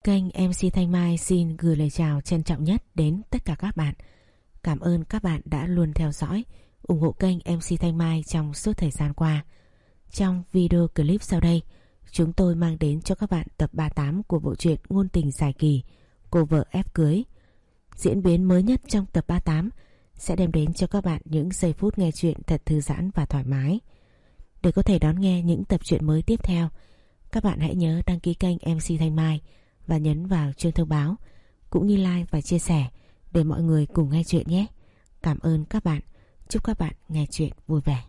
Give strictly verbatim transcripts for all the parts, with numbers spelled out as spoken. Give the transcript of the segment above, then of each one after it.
Kênh em xê Thanh Mai xin gửi lời chào trân trọng nhất đến tất cả các bạn. Cảm ơn các bạn đã luôn theo dõi, ủng hộ kênh em xê Thanh Mai trong suốt thời gian qua. Trong video clip sau đây, chúng tôi mang đến cho các bạn tập ba mươi tám của bộ truyện ngôn tình dài kỳ Cô vợ ép cưới. Diễn biến mới nhất trong tập ba mươi tám sẽ đem đến cho các bạn những giây phút nghe chuyện thật thư giãn và thoải mái. Để có thể đón nghe những tập truyện mới tiếp theo, các bạn hãy nhớ đăng ký kênh em xê Thanh Mai và nhấn vào chuông thông báo, cũng như like và chia sẻ để mọi người cùng nghe chuyện nhé. Cảm ơn các bạn. Chúc các bạn nghe chuyện vui vẻ.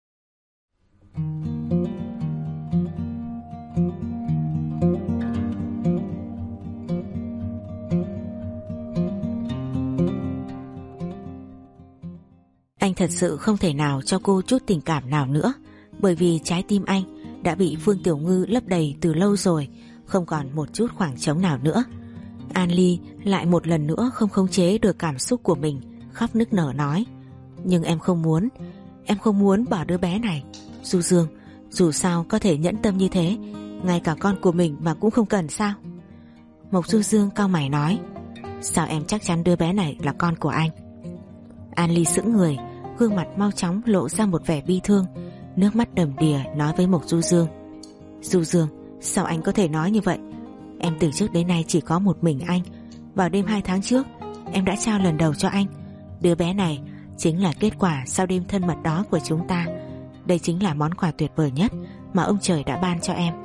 Anh thật sự không thể nào cho cô chút tình cảm nào nữa, bởi vì trái tim anh đã bị Phương Tiểu Ngư lấp đầy từ lâu rồi, không còn một chút khoảng trống nào nữa. An Ly lại một lần nữa không khống chế được cảm xúc của mình, khóc nức nở nói: nhưng em không muốn, em không muốn bỏ đứa bé này. Du Dương, dù sao có thể nhẫn tâm như thế, ngay cả con của mình mà cũng không cần sao? Mộc Du Dương cau mày nói: sao em chắc chắn đứa bé này là con của anh? An Ly sững người, gương mặt mau chóng lộ ra một vẻ bi thương, nước mắt đầm đìa nói với Mộc Du Dương: Du Dương, sao anh có thể nói như vậy? Em từ trước đến nay chỉ có một mình anh. Vào đêm hai tháng trước, em đã trao lần đầu cho anh. Đứa bé này chính là kết quả sau đêm thân mật đó của chúng ta. Đây chính là món quà tuyệt vời nhất mà ông trời đã ban cho em.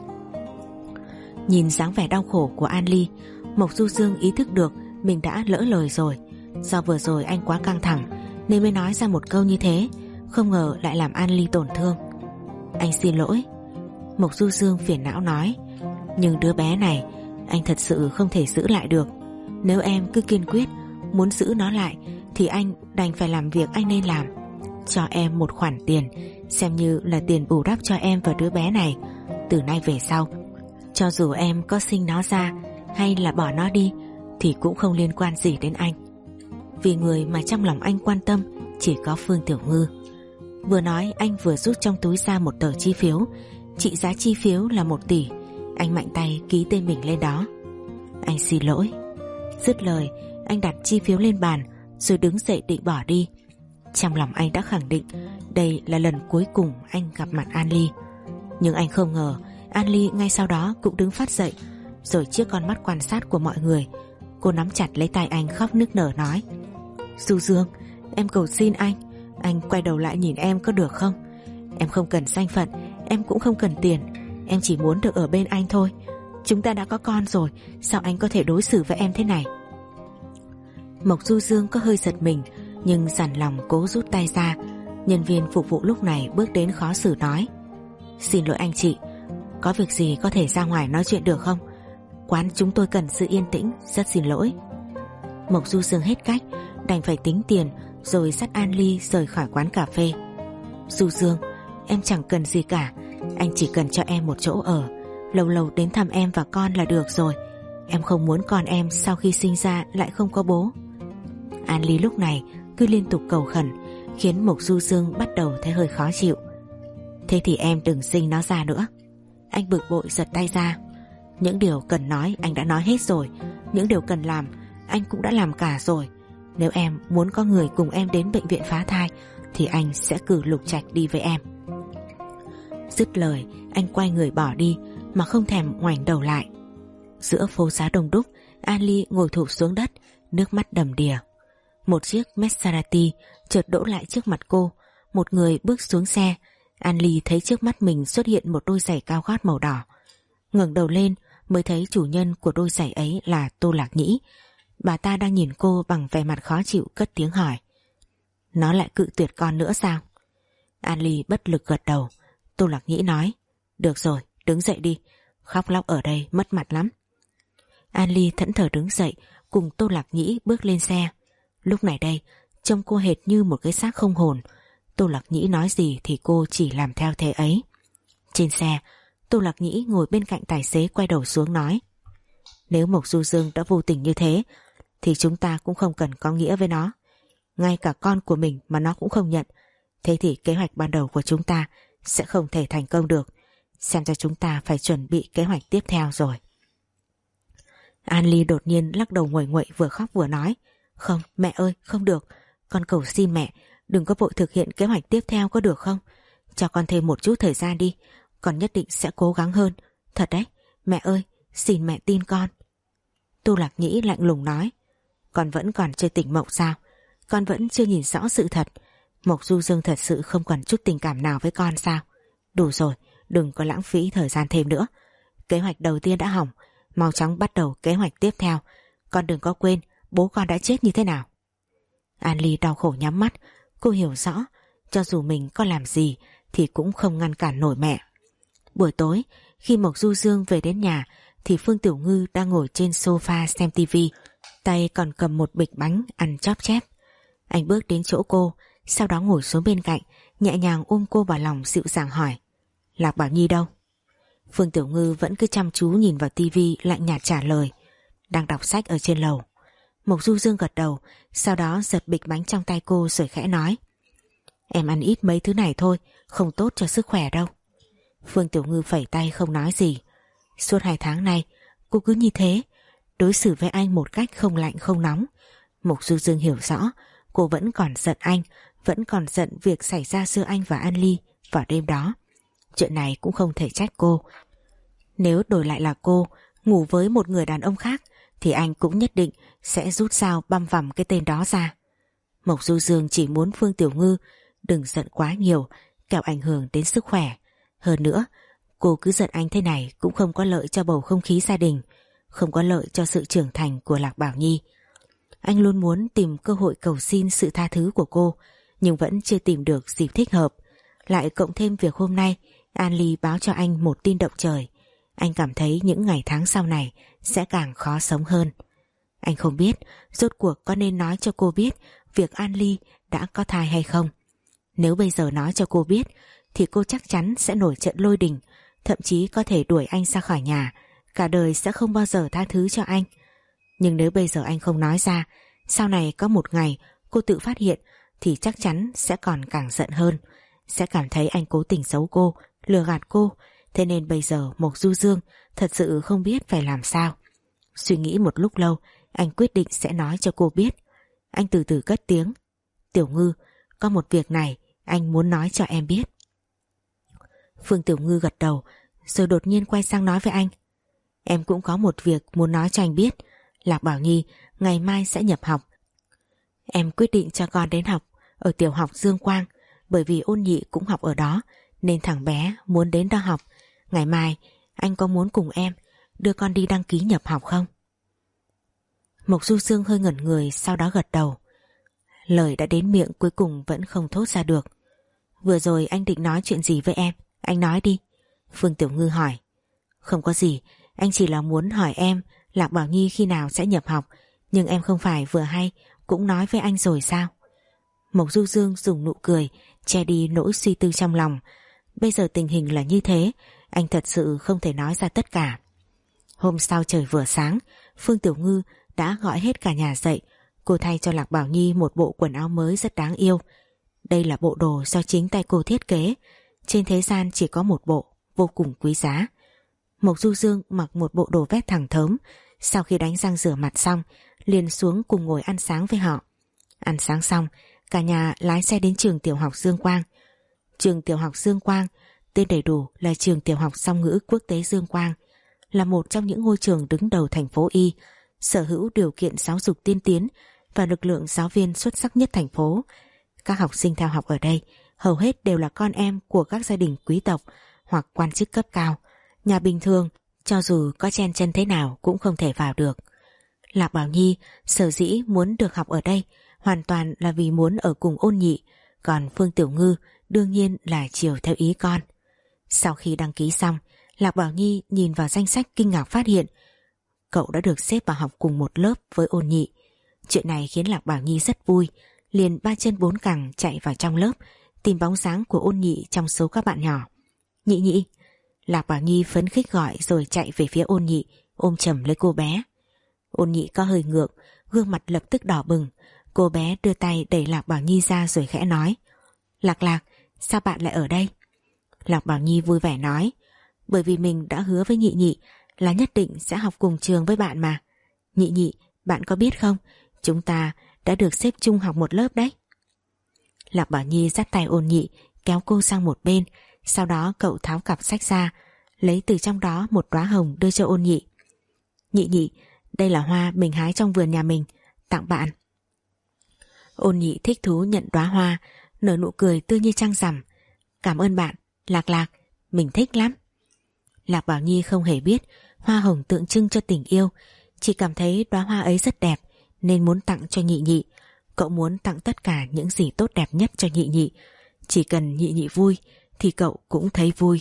Nhìn dáng vẻ đau khổ của An Ly, Mộc Du Dương ý thức được mình đã lỡ lời rồi. Do vừa rồi anh quá căng thẳng nên mới nói ra một câu như thế, không ngờ lại làm An Ly tổn thương. Anh xin lỗi. Mộc Du Dương phiền não nói: nhưng đứa bé này anh thật sự không thể giữ lại được. Nếu em cứ kiên quyết muốn giữ nó lại thì anh đành phải làm việc anh nên làm. Cho em một khoản tiền, xem như là tiền bù đắp cho em và đứa bé này. Từ nay về sau, cho dù em có sinh nó ra hay là bỏ nó đi thì cũng không liên quan gì đến anh. Vì người mà trong lòng anh quan tâm chỉ có Phương Tiểu Ngư. Vừa nói anh vừa rút trong túi ra một tờ chi phiếu, trị giá chi phiếu là một tỷ. Anh mạnh tay ký tên mình lên đó. Anh xin lỗi. Dứt lời, anh đặt chi phiếu lên bàn rồi đứng dậy định bỏ đi. Trong lòng anh đã khẳng định đây là lần cuối cùng anh gặp mặt An Ly. Nhưng anh không ngờ An Ly ngay sau đó cũng đứng phát dậy, rồi trước con mắt quan sát của mọi người, cô nắm chặt lấy tay anh khóc nức nở nói: Du Dương, em cầu xin anh, anh quay đầu lại nhìn em có được không? Em không cần danh phận, em cũng không cần tiền, em chỉ muốn được ở bên anh thôi. Chúng ta đã có con rồi, sao anh có thể đối xử với em thế này? Mộc Du Dương có hơi giật mình, nhưng dằn lòng cố rút tay ra. Nhân viên phục vụ lúc này bước đến khó xử nói: xin lỗi anh chị, có việc gì có thể ra ngoài nói chuyện được không? Quán chúng tôi cần sự yên tĩnh, rất xin lỗi. Mộc Du Dương hết cách, đành phải tính tiền rồi dắt An Ly rời khỏi quán cà phê. Du Dương, em chẳng cần gì cả, anh chỉ cần cho em một chỗ ở, lâu lâu đến thăm em và con là được rồi. Em không muốn con em sau khi sinh ra lại không có bố. An Ly lúc này cứ liên tục cầu khẩn, khiến Mộc Du Dương bắt đầu thấy hơi khó chịu. Thế thì em đừng sinh nó ra nữa. Anh bực bội giật tay ra. Những điều cần nói anh đã nói hết rồi, những điều cần làm anh cũng đã làm cả rồi. Nếu em muốn có người cùng em đến bệnh viện phá thai thì anh sẽ cử Lục Trạch đi với em. Dứt lời, anh quay người bỏ đi mà không thèm ngoảnh đầu lại. Giữa phố xá đông đúc, An Ly ngồi thụp xuống đất, nước mắt đầm đìa. Một chiếc Maserati chợt đỗ lại trước mặt cô. Một người bước xuống xe. An Ly thấy trước mắt mình xuất hiện một đôi giày cao gót màu đỏ. Ngẩng đầu lên mới thấy chủ nhân của đôi giày ấy là Tô Lạc Nhĩ. Bà ta đang nhìn cô bằng vẻ mặt khó chịu, cất tiếng hỏi: nó lại cự tuyệt con nữa sao? An Ly bất lực gật đầu. Tô Lạc Nhĩ nói: được rồi, đứng dậy đi, khóc lóc ở đây mất mặt lắm. An Ly thẫn thờ đứng dậy, cùng Tô Lạc Nhĩ bước lên xe. Lúc này đây, trông cô hệt như một cái xác không hồn. Tô Lạc Nhĩ nói gì thì cô chỉ làm theo thế ấy. Trên xe, Tô Lạc Nhĩ ngồi bên cạnh tài xế quay đầu xuống nói: nếu Mộc Du Dương đã vô tình như thế thì chúng ta cũng không cần có nghĩa với nó. Ngay cả con của mình mà nó cũng không nhận, thế thì kế hoạch ban đầu của chúng ta sẽ không thể thành công được. Xem ra chúng ta phải chuẩn bị kế hoạch tiếp theo rồi. An Ly đột nhiên lắc đầu nguậy nguậy, vừa khóc vừa nói: Không, mẹ ơi, không được. Con cầu xin mẹ, đừng có vội thực hiện kế hoạch tiếp theo có được không? Cho con thêm một chút thời gian đi, con nhất định sẽ cố gắng hơn. Thật đấy, mẹ ơi, xin mẹ tin con. Tu Lạc Nhĩ lạnh lùng nói: Con vẫn còn chưa tỉnh mộng sao? Con vẫn chưa nhìn rõ sự thật. Mộc Du Dương thật sự không còn chút tình cảm nào với con sao? Đủ rồi, đừng có lãng phí thời gian thêm nữa. Kế hoạch đầu tiên đã hỏng, mau chóng bắt đầu kế hoạch tiếp theo. Con đừng có quên bố con đã chết như thế nào. An Ly đau khổ nhắm mắt. Cô hiểu rõ, cho dù mình có làm gì thì cũng không ngăn cản nổi mẹ. Buổi tối, khi Mộc Du Dương về đến nhà thì Phương Tiểu Ngư đang ngồi trên sofa xem tivi, tay còn cầm một bịch bánh ăn chóp chép. Anh bước đến chỗ cô, sau đó ngồi xuống bên cạnh, nhẹ nhàng ôm cô vào lòng, dịu dàng hỏi: Lạc Bảo Nhi đâu? Phương Tiểu Ngư vẫn cứ chăm chú nhìn vào tivi, lạnh nhạt trả lời: Đang đọc sách ở trên lầu. Mộc Du Dương gật đầu, sau đó giật bịch bánh trong tay cô rồi khẽ nói: Em ăn ít mấy thứ này thôi, không tốt cho sức khỏe đâu. Phương Tiểu Ngư phẩy tay không nói gì. Suốt hai tháng nay cô cứ như thế, đối xử với anh một cách không lạnh không nóng. Mộc Du Dương hiểu rõ cô vẫn còn giận anh, vẫn còn giận việc xảy ra giữa anh và An Ly vào đêm đó. Chuyện này cũng không thể trách cô. Nếu đổi lại là cô ngủ với một người đàn ông khác thì anh cũng nhất định sẽ rút dao băm vằm cái tên đó ra. Mộc Du Dương chỉ muốn Phương Tiểu Ngư đừng giận quá nhiều, kẻo ảnh hưởng đến sức khỏe. Hơn nữa, cô cứ giận anh thế này cũng không có lợi cho bầu không khí gia đình, không có lợi cho sự trưởng thành của Lạc Bảo Nhi. Anh luôn muốn tìm cơ hội cầu xin sự tha thứ của cô, nhưng vẫn chưa tìm được dịp thích hợp. Lại cộng thêm việc hôm nay An Ly báo cho anh một tin động trời, anh cảm thấy những ngày tháng sau này sẽ càng khó sống hơn. Anh không biết rốt cuộc có nên nói cho cô biết việc An Ly đã có thai hay không. Nếu bây giờ nói cho cô biết thì cô chắc chắn sẽ nổi trận lôi đình, thậm chí có thể đuổi anh ra khỏi nhà, cả đời sẽ không bao giờ tha thứ cho anh. Nhưng nếu bây giờ anh không nói ra, sau này có một ngày cô tự phát hiện thì chắc chắn sẽ còn càng giận hơn, sẽ cảm thấy anh cố tình giấu cô, lừa gạt cô. Thế nên bây giờ Mộc Du Dương thật sự không biết phải làm sao. Suy nghĩ một lúc lâu, anh quyết định sẽ nói cho cô biết. Anh từ từ cất tiếng: Tiểu Ngư, có một việc này anh muốn nói cho em biết. Phương Tiểu Ngư gật đầu, rồi đột nhiên quay sang nói với anh: Em cũng có một việc muốn nói cho anh biết. Lạc Bảo Nhi ngày mai sẽ nhập học. Em quyết định cho con đến học ở tiểu học Dương Quang, bởi vì Ôn Nhị cũng học ở đó nên thằng bé muốn đến đó học. Ngày mai anh có muốn cùng em đưa con đi đăng ký nhập học không? Mộc Du Dương hơi ngẩn người, sau đó gật đầu. Lời đã đến miệng cuối cùng vẫn không thốt ra được. Vừa rồi anh định nói chuyện gì với em? Anh nói đi. Phương Tiểu Ngư hỏi. Không có gì, anh chỉ là muốn hỏi em Lạc Bảo Nhi khi nào sẽ nhập học. Nhưng em không phải vừa hay cũng nói với anh rồi sao? Mộc Du Dương dùng nụ cười che đi nỗi suy tư trong lòng. Bây giờ tình hình là như thế, anh thật sự không thể nói ra tất cả. Hôm sau trời vừa sáng, Phương Tiểu Ngư đã gọi hết cả nhà dậy. Cô thay cho Lạc Bảo Nhi một bộ quần áo mới rất đáng yêu. Đây là bộ đồ do chính tay cô thiết kế, trên thế gian chỉ có một bộ, vô cùng quý giá. Mộc Du Dương mặc một bộ đồ vest thẳng thớm, sau khi đánh răng rửa mặt xong liền xuống cùng ngồi ăn sáng với họ. Ăn sáng xong, cả nhà lái xe đến trường tiểu học Dương Quang. Trường tiểu học Dương Quang tên đầy đủ là Trường Tiểu học Song ngữ Quốc tế Dương Quang, là một trong những ngôi trường đứng đầu thành phố Y, sở hữu điều kiện giáo dục tiên tiến và lực lượng giáo viên xuất sắc nhất thành phố. Các học sinh theo học ở đây hầu hết đều là con em của các gia đình quý tộc hoặc quan chức cấp cao. Nhà bình thường cho dù có chen chân thế nào cũng không thể vào được. Lạc Bảo Nhi sở dĩ muốn được học ở đây hoàn toàn là vì muốn ở cùng Ôn Nhị, còn Phương Tiểu Ngư đương nhiên là chiều theo ý con. Sau khi đăng ký xong, Lạc Bảo Nhi nhìn vào danh sách kinh ngạc phát hiện cậu đã được xếp vào học cùng một lớp với Ôn Nhị. Chuyện này khiến Lạc Bảo Nhi rất vui, liền ba chân bốn cẳng chạy vào trong lớp tìm bóng dáng của Ôn Nhị trong số các bạn nhỏ. Nhị nhị, Lạc Bảo Nhi phấn khích gọi rồi chạy về phía Ôn Nhị, ôm chầm lấy cô bé. Ôn Nhị có hơi ngượng, gương mặt lập tức đỏ bừng. Cô bé đưa tay đẩy Lạc Bảo Nhi ra rồi khẽ nói: Lạc Lạc, sao bạn lại ở đây? Lạc Bảo Nhi vui vẻ nói: Bởi vì mình đã hứa với Nhị nhị là nhất định sẽ học cùng trường với bạn mà. Nhị nhị, bạn có biết không, chúng ta đã được xếp chung học một lớp đấy. Lạc Bảo Nhi dắt tay Ôn Nhị kéo cô sang một bên, sau đó cậu tháo cặp sách ra, lấy từ trong đó một đóa hồng đưa cho Ôn Nhị. Nhị nhị, đây là hoa mình hái trong vườn nhà mình, tặng bạn. Ôn Nhị thích thú nhận đóa hoa, nở nụ cười tươi như trăng rằm. Cảm ơn bạn, Lạc Lạc, mình thích lắm. Lạc Bảo Nhi không hề biết hoa hồng tượng trưng cho tình yêu, chỉ cảm thấy đóa hoa ấy rất đẹp nên muốn tặng cho Nhị nhị. Cậu muốn tặng tất cả những gì tốt đẹp nhất cho Nhị nhị, chỉ cần Nhị nhị vui thì cậu cũng thấy vui.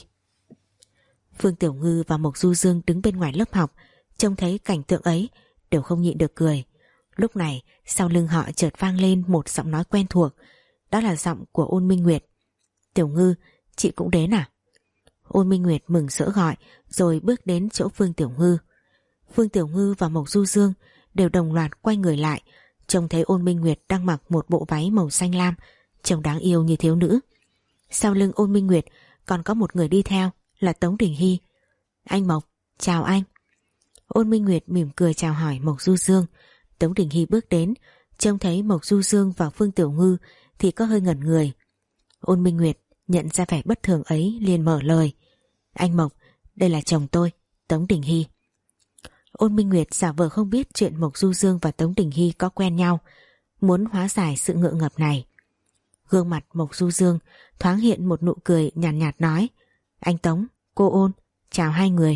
Phương Tiểu Ngư và Mộc Du Dương đứng bên ngoài lớp học, trông thấy cảnh tượng ấy đều không nhịn được cười. Lúc này sau lưng họ chợt vang lên một giọng nói quen thuộc, đó là giọng của Ôn Minh Nguyệt. Tiểu Ngư, chị cũng đến à? Ôn Minh Nguyệt mừng rỡ gọi, rồi bước đến chỗ Phương Tiểu Ngư. Phương Tiểu Ngư và Mộc Du Dương đều đồng loạt quay người lại, trông thấy Ôn Minh Nguyệt đang mặc một bộ váy màu xanh lam, trông đáng yêu như thiếu nữ. Sau lưng Ôn Minh Nguyệt còn có một người đi theo, là Tống Đình Hy. Anh Mộc, chào anh. Ôn Minh Nguyệt mỉm cười chào hỏi Mộc Du Dương. Tống Đình Hy bước đến, trông thấy Mộc Du Dương và Phương Tiểu Ngư thì có hơi ngẩn người. Ôn Minh Nguyệt nhận ra vẻ bất thường ấy liền mở lời. Anh Mộc, đây là chồng tôi, Tống Đình Hy. Ôn Minh Nguyệt giả vờ không biết chuyện Mộc Du Dương và Tống Đình Hy có quen nhau, muốn hóa giải sự ngượng ngập này. Gương mặt Mộc Du Dương thoáng hiện một nụ cười nhàn nhạt, nhạt nói: Anh Tống, cô Ôn, chào hai người.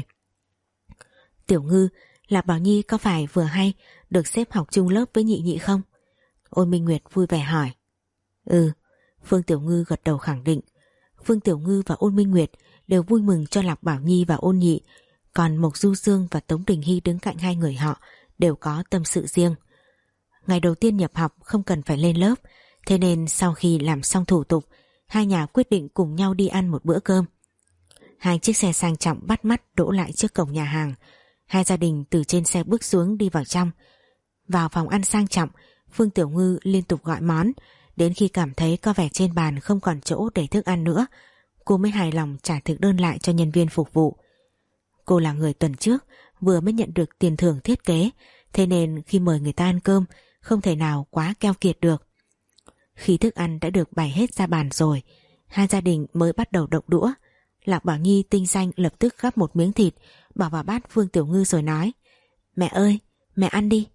Tiểu Ngư, Lạc Bảo Nhi có phải vừa hay được xếp học chung lớp với Nhị nhị không? Ôn Minh Nguyệt vui vẻ hỏi. Ừ, Phương Tiểu Ngư gật đầu khẳng định. Phương Tiểu Ngư và Ôn Minh Nguyệt đều vui mừng cho Lạc Bảo Nhi và Ôn Nhị, còn Mộc Du Dương và Tống Đình Hy đứng cạnh hai người họ đều có tâm sự riêng. Ngày đầu tiên nhập học không cần phải lên lớp, thế nên sau khi làm xong thủ tục, hai nhà quyết định cùng nhau đi ăn một bữa cơm. Hai chiếc xe sang trọng bắt mắt đỗ lại trước cổng nhà hàng. Hai gia đình từ trên xe bước xuống đi vào trong. Vào phòng ăn sang trọng, Phương Tiểu Ngư liên tục gọi món, đến khi cảm thấy có vẻ trên bàn không còn chỗ để thức ăn nữa, cô mới hài lòng trả thực đơn lại cho nhân viên phục vụ. Cô là người tuần trước vừa mới nhận được tiền thưởng thiết kế, thế nên khi mời người ta ăn cơm không thể nào quá keo kiệt được. Khi thức ăn đã được bày hết ra bàn rồi, hai gia đình mới bắt đầu động đũa. Lạc Bảo Nhi tinh danh lập tức gắp một miếng thịt bỏ vào bát Phương Tiểu Ngư rồi nói: Mẹ ơi, mẹ ăn đi.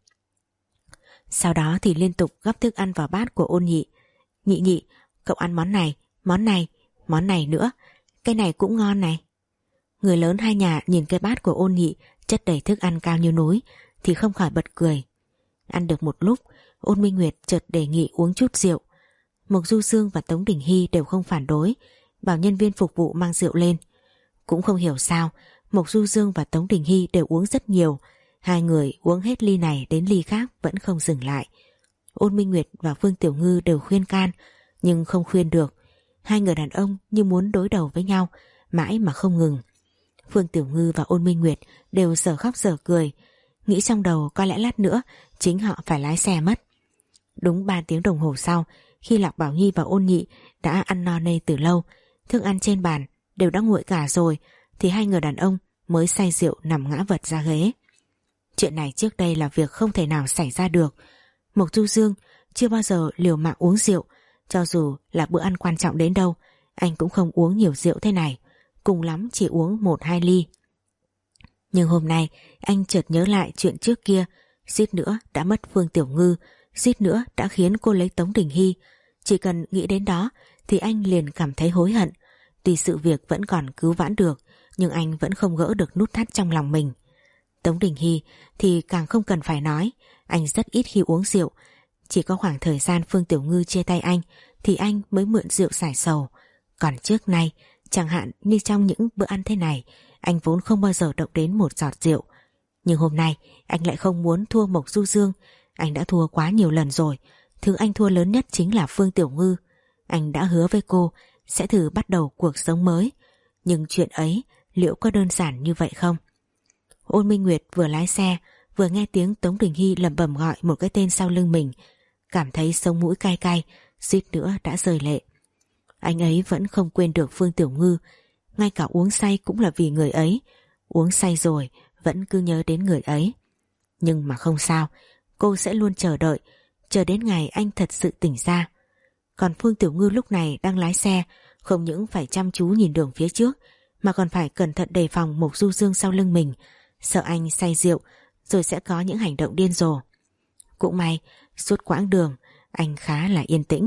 Sau đó thì liên tục gắp thức ăn vào bát của Ôn Nhị. Nhị nhị, cậu ăn món này, món này, món này nữa, cái này cũng ngon này. Người lớn hai nhà nhìn cái bát của Ôn Nhị chất đầy thức ăn cao như núi thì không khỏi bật cười. Ăn được một lúc, Ôn Minh Nguyệt chợt đề nghị uống chút rượu. Mộc Du Dương và Tống Đình Hy đều không phản đối, bảo nhân viên phục vụ mang rượu lên. Cũng không hiểu sao Mộc Du Dương và Tống Đình Hy đều uống rất nhiều, hai người uống hết ly này đến ly khác vẫn không dừng lại. Ôn Minh Nguyệt và Phương Tiểu Ngư đều khuyên can, nhưng không khuyên được. Hai người đàn ông như muốn đối đầu với nhau, mãi mà không ngừng. Phương Tiểu Ngư và Ôn Minh Nguyệt đều dở khóc dở cười, nghĩ trong đầu có lẽ lát nữa chính họ phải lái xe mất. Đúng ba tiếng đồng hồ sau, khi Lạc Bảo Nhi và Ôn Nhị đã ăn no nê từ lâu, thức ăn trên bàn đều đã nguội cả rồi, thì hai người đàn ông mới say rượu nằm ngã vật ra ghế. Chuyện này trước đây là việc không thể nào xảy ra được. Mộc Du Dương chưa bao giờ liều mạng uống rượu, cho dù là bữa ăn quan trọng đến đâu, anh cũng không uống nhiều rượu thế này, cùng lắm chỉ uống một hai ly. Nhưng hôm nay anh chợt nhớ lại chuyện trước kia, suýt nữa đã mất Phương Tiểu Ngư, suýt nữa đã khiến cô lấy Tống Đình Hy. Chỉ cần nghĩ đến đó thì anh liền cảm thấy hối hận. Tuy sự việc vẫn còn cứu vãn được, nhưng anh vẫn không gỡ được nút thắt trong lòng mình. Tống Đình Hy thì càng không cần phải nói, anh rất ít khi uống rượu. Chỉ có khoảng thời gian Phương Tiểu Ngư chia tay anh thì anh mới mượn rượu giải sầu. Còn trước nay, chẳng hạn như trong những bữa ăn thế này, anh vốn không bao giờ động đến một giọt rượu. Nhưng hôm nay anh lại không muốn thua Mộc Du Dương. Anh đã thua quá nhiều lần rồi. Thứ anh thua lớn nhất chính là Phương Tiểu Ngư. Anh đã hứa với cô sẽ thử bắt đầu cuộc sống mới, nhưng chuyện ấy liệu có đơn giản như vậy không? Ôn Minh Nguyệt vừa lái xe vừa nghe tiếng Tống Đình Hy lẩm bẩm gọi một cái tên sau lưng mình, cảm thấy sống mũi cay cay, suýt nữa đã rơi lệ. Anh ấy vẫn không quên được Phương Tiểu Ngư, ngay cả uống say cũng là vì người ấy, uống say rồi vẫn cứ nhớ đến người ấy. Nhưng mà không sao, cô sẽ luôn chờ đợi, chờ đến ngày anh thật sự tỉnh ra. Còn Phương Tiểu Ngư lúc này đang lái xe, không những phải chăm chú nhìn đường phía trước mà còn phải cẩn thận đề phòng Mộc Du Dương sau lưng mình, sợ anh say rượu rồi sẽ có những hành động điên rồ. Cũng may suốt quãng đường anh khá là yên tĩnh.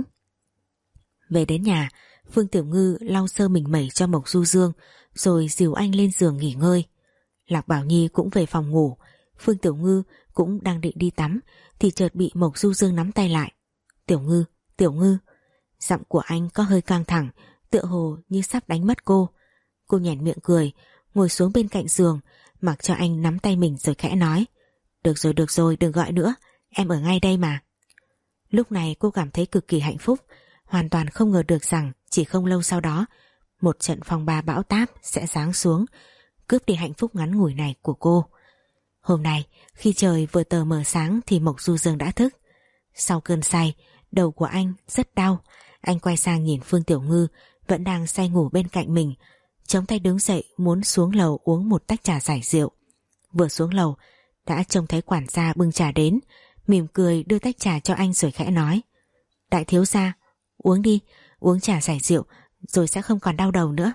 Về đến nhà, Phương Tiểu Ngư lau sơ mình mẩy cho Mộc Du Dương rồi dìu anh lên giường nghỉ ngơi. Lạc Bảo Nhi cũng về phòng ngủ. Phương Tiểu Ngư cũng đang định đi tắm thì chợt bị Mộc Du Dương nắm tay lại. Tiểu Ngư, Tiểu Ngư. Giọng của anh có hơi căng thẳng, tựa hồ như sắp đánh mất cô. Cô nhoẻn miệng cười, ngồi xuống bên cạnh giường, mặc cho anh nắm tay mình rồi khẽ nói: Được rồi, được rồi, đừng gọi nữa, em ở ngay đây mà. Lúc này cô cảm thấy cực kỳ hạnh phúc, hoàn toàn không ngờ được rằng chỉ không lâu sau đó một trận phong ba bão táp sẽ giáng xuống, cướp đi hạnh phúc ngắn ngủi này của cô. Hôm nay khi trời vừa tờ mờ sáng thì Mộc Du Dương đã thức. Sau cơn say, đầu của anh rất đau. Anh quay sang nhìn Phương Tiểu Ngư vẫn đang say ngủ bên cạnh mình, chống tay đứng dậy muốn xuống lầu uống một tách trà giải rượu. Vừa xuống lầu đã trông thấy quản gia bưng trà đến, mỉm cười đưa tách trà cho anh rồi khẽ nói: Đại thiếu gia, uống đi, uống trà giải rượu rồi sẽ không còn đau đầu nữa.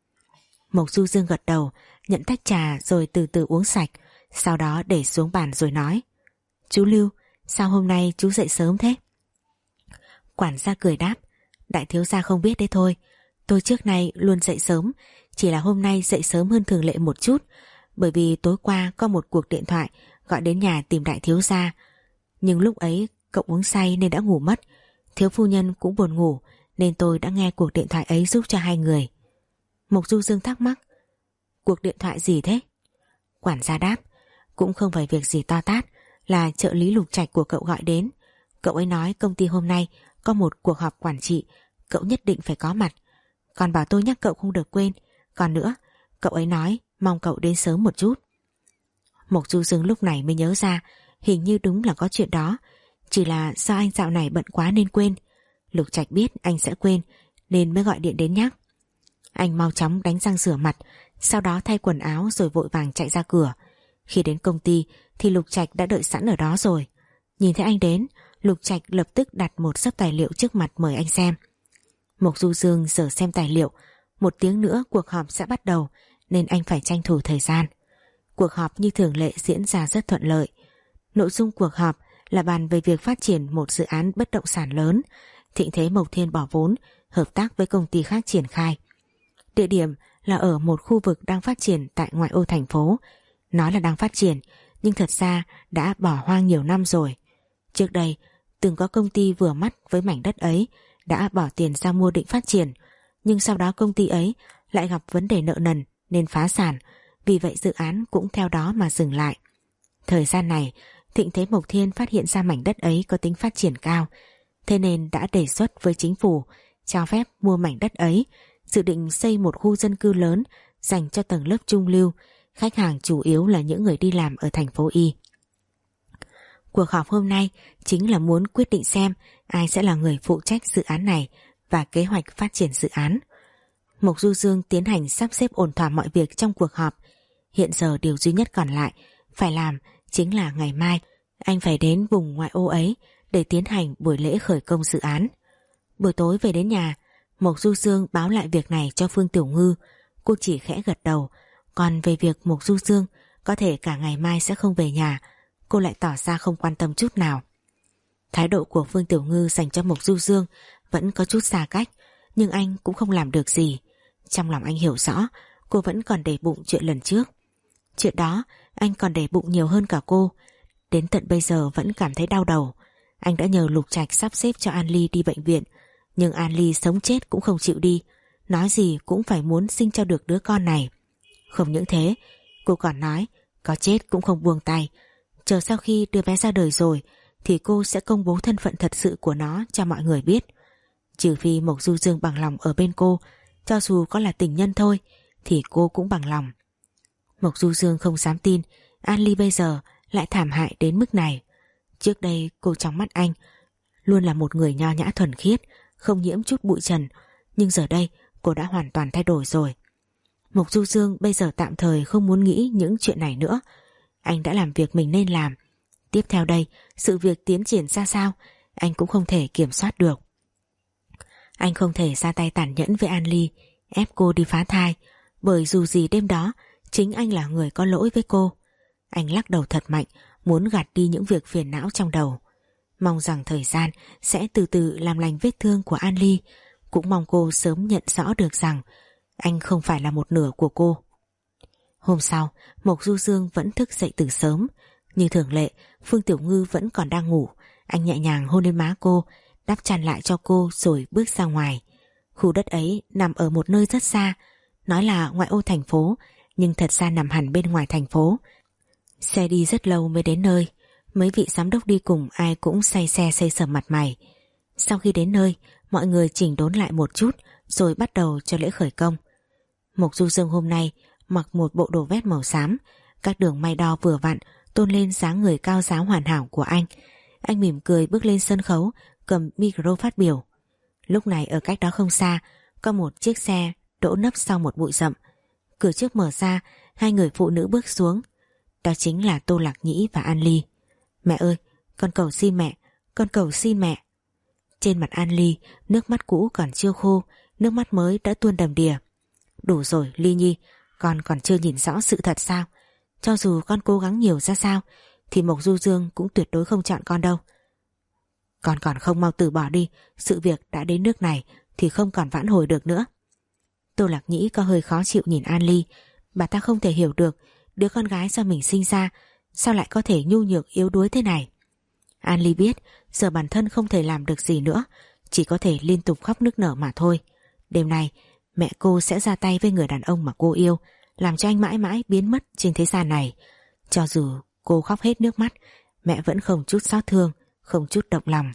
Mộc Du Dương gật đầu, nhận tách trà rồi từ từ uống sạch, sau đó để xuống bàn rồi nói: Chú Lưu, sao hôm nay chú dậy sớm thế? Quản gia cười đáp: Đại thiếu gia không biết đấy thôi, tôi trước nay luôn dậy sớm, chỉ là hôm nay dậy sớm hơn thường lệ một chút, bởi vì tối qua có một cuộc điện thoại gọi đến nhà tìm đại thiếu gia, nhưng lúc ấy cậu uống say nên đã ngủ mất. Thiếu phu nhân cũng buồn ngủ nên tôi đã nghe cuộc điện thoại ấy giúp cho hai người. Mộc Du Dương thắc mắc: Cuộc điện thoại gì thế? Quản gia đáp: Cũng không phải việc gì to tát, là trợ lý Lục Trạch của cậu gọi đến. Cậu ấy nói công ty hôm nay có một cuộc họp quản trị, cậu nhất định phải có mặt, còn bảo tôi nhắc cậu không được quên. Còn nữa, cậu ấy nói mong cậu đến sớm một chút. Mộc Du Dương lúc này mới nhớ ra hình như đúng là có chuyện đó, chỉ là do anh dạo này bận quá nên quên. Lục Trạch biết anh sẽ quên nên mới gọi điện đến nhắc. Anh mau chóng đánh răng rửa mặt, sau đó thay quần áo rồi vội vàng chạy ra cửa. Khi đến công ty thì Lục Trạch đã đợi sẵn ở đó rồi. Nhìn thấy anh đến, Lục Trạch lập tức đặt một xấp tài liệu trước mặt mời anh xem. Mộc Du Dương giờ xem tài liệu, một tiếng nữa cuộc họp sẽ bắt đầu nên anh phải tranh thủ thời gian. Cuộc họp như thường lệ diễn ra rất thuận lợi. Nội dung cuộc họp là bàn về việc phát triển một dự án bất động sản lớn. Thịnh Thế Mộc Thiên bỏ vốn hợp tác với công ty khác triển khai. Địa điểm là ở một khu vực đang phát triển tại ngoại ô thành phố. Nói là đang phát triển nhưng thật ra đã bỏ hoang nhiều năm rồi. Trước đây từng có công ty vừa mắt với mảnh đất ấy đã bỏ tiền ra mua định phát triển, nhưng sau đó công ty ấy lại gặp vấn đề nợ nần nên phá sản, vì vậy dự án cũng theo đó mà dừng lại. Thời gian này Thịnh Thế Mộc Thiên phát hiện ra mảnh đất ấy có tính phát triển cao, thế nên đã đề xuất với chính phủ cho phép mua mảnh đất ấy, dự định xây một khu dân cư lớn dành cho tầng lớp trung lưu, khách hàng chủ yếu là những người đi làm ở thành phố Y. Cuộc họp hôm nay chính là muốn quyết định xem ai sẽ là người phụ trách dự án này và kế hoạch phát triển dự án. Mộc Du Dương tiến hành sắp xếp ổn thỏa mọi việc trong cuộc họp. Hiện giờ điều duy nhất còn lại phải làm chính là ngày mai anh phải đến vùng ngoại ô ấy để tiến hành buổi lễ khởi công dự án. Buổi tối về đến nhà, Mộc Du Dương báo lại việc này cho Phương Tiểu Ngư. Cô chỉ khẽ gật đầu. Còn về việc Mộc Du Dương có thể cả ngày mai sẽ không về nhà, cô lại tỏ ra không quan tâm chút nào. Thái độ của Phương Tiểu Ngư dành cho Mộc Du Dương vẫn có chút xa cách, nhưng anh cũng không làm được gì. Trong lòng anh hiểu rõ cô vẫn còn để bụng chuyện lần trước. Chuyện đó anh còn để bụng nhiều hơn cả cô. Đến tận bây giờ vẫn cảm thấy đau đầu. Anh đã nhờ Lục Trạch sắp xếp cho An Ly đi bệnh viện, nhưng An Ly sống chết cũng không chịu đi, nói gì cũng phải muốn sinh cho được đứa con này. Không những thế, cô còn nói có chết cũng không buông tay, chờ sau khi đứa bé ra đời rồi thì cô sẽ công bố thân phận thật sự của nó cho mọi người biết. Trừ phi Mộc Du Dương bằng lòng ở bên cô, cho dù có là tình nhân thôi thì cô cũng bằng lòng. Mộc Du Dương không dám tin An Ly bây giờ lại thảm hại đến mức này. Trước đây cô trong mắt anh luôn là một người nho nhã thuần khiết, không nhiễm chút bụi trần, nhưng giờ đây cô đã hoàn toàn thay đổi rồi. Mộc Du Dương bây giờ tạm thời không muốn nghĩ những chuyện này nữa. Anh đã làm việc mình nên làm, Tiếp theo đây, sự việc tiến triển ra sao, anh cũng không thể kiểm soát được. Anh không thể ra tay tàn nhẫn với An Ly, ép cô đi phá thai, bởi dù gì đêm đó chính anh là người có lỗi với cô. Anh lắc đầu thật mạnh, muốn gạt đi những việc phiền não trong đầu. Mong rằng thời gian sẽ từ từ làm lành vết thương của An Ly, cũng mong cô sớm nhận rõ được rằng anh không phải là một nửa của cô. Hôm sau, Mộc Du Dương vẫn thức dậy từ sớm. Như thường lệ, Phương Tiểu Ngư vẫn còn đang ngủ. Anh nhẹ nhàng hôn lên má cô, đắp chăn lại cho cô rồi bước ra ngoài. Khu đất ấy nằm ở một nơi rất xa, nói là ngoại ô thành phố, nhưng thật ra nằm hẳn bên ngoài thành phố. Xe đi rất lâu mới đến nơi. Mấy vị giám đốc đi cùng ai cũng say xe xây sẩm mặt mày. Sau khi đến nơi, mọi người chỉnh đốn lại một chút rồi bắt đầu cho lễ khởi công. Mộc Du Dương hôm nay mặc một bộ đồ vest màu xám, các đường may đo vừa vặn tôn lên dáng người cao giáo hoàn hảo của anh. Anh mỉm cười bước lên sân khấu, cầm micro phát biểu. Lúc này ở cách đó không xa có một chiếc xe đỗ nấp sau một bụi rậm. Cửa trước mở ra, hai người phụ nữ bước xuống. Đó chính là Tô Lạc Nhĩ và An Ly. Mẹ ơi, con cầu xin mẹ, con cầu xin mẹ. Trên mặt An Ly, nước mắt cũ còn chưa khô, nước mắt mới đã tuôn đầm đìa. Đủ rồi Ly Nhi, con còn chưa nhìn rõ sự thật sao? Cho dù con cố gắng nhiều ra sao thì Mộc Du Dương cũng tuyệt đối không chọn con đâu. Con còn không mau từ bỏ đi, sự việc đã đến nước này thì không còn vãn hồi được nữa. Tô Lạc Nhĩ có hơi khó chịu nhìn An Ly. Bà ta không thể hiểu được đứa con gái do mình sinh ra sao lại có thể nhu nhược yếu đuối thế này. An Ly biết giờ bản thân không thể làm được gì nữa, chỉ có thể liên tục khóc nức nở mà thôi. Đêm nay mẹ cô sẽ ra tay với người đàn ông mà cô yêu, làm cho anh mãi mãi biến mất trên thế gian này. Cho dù cô khóc hết nước mắt, mẹ vẫn không chút xót thương, không chút động lòng.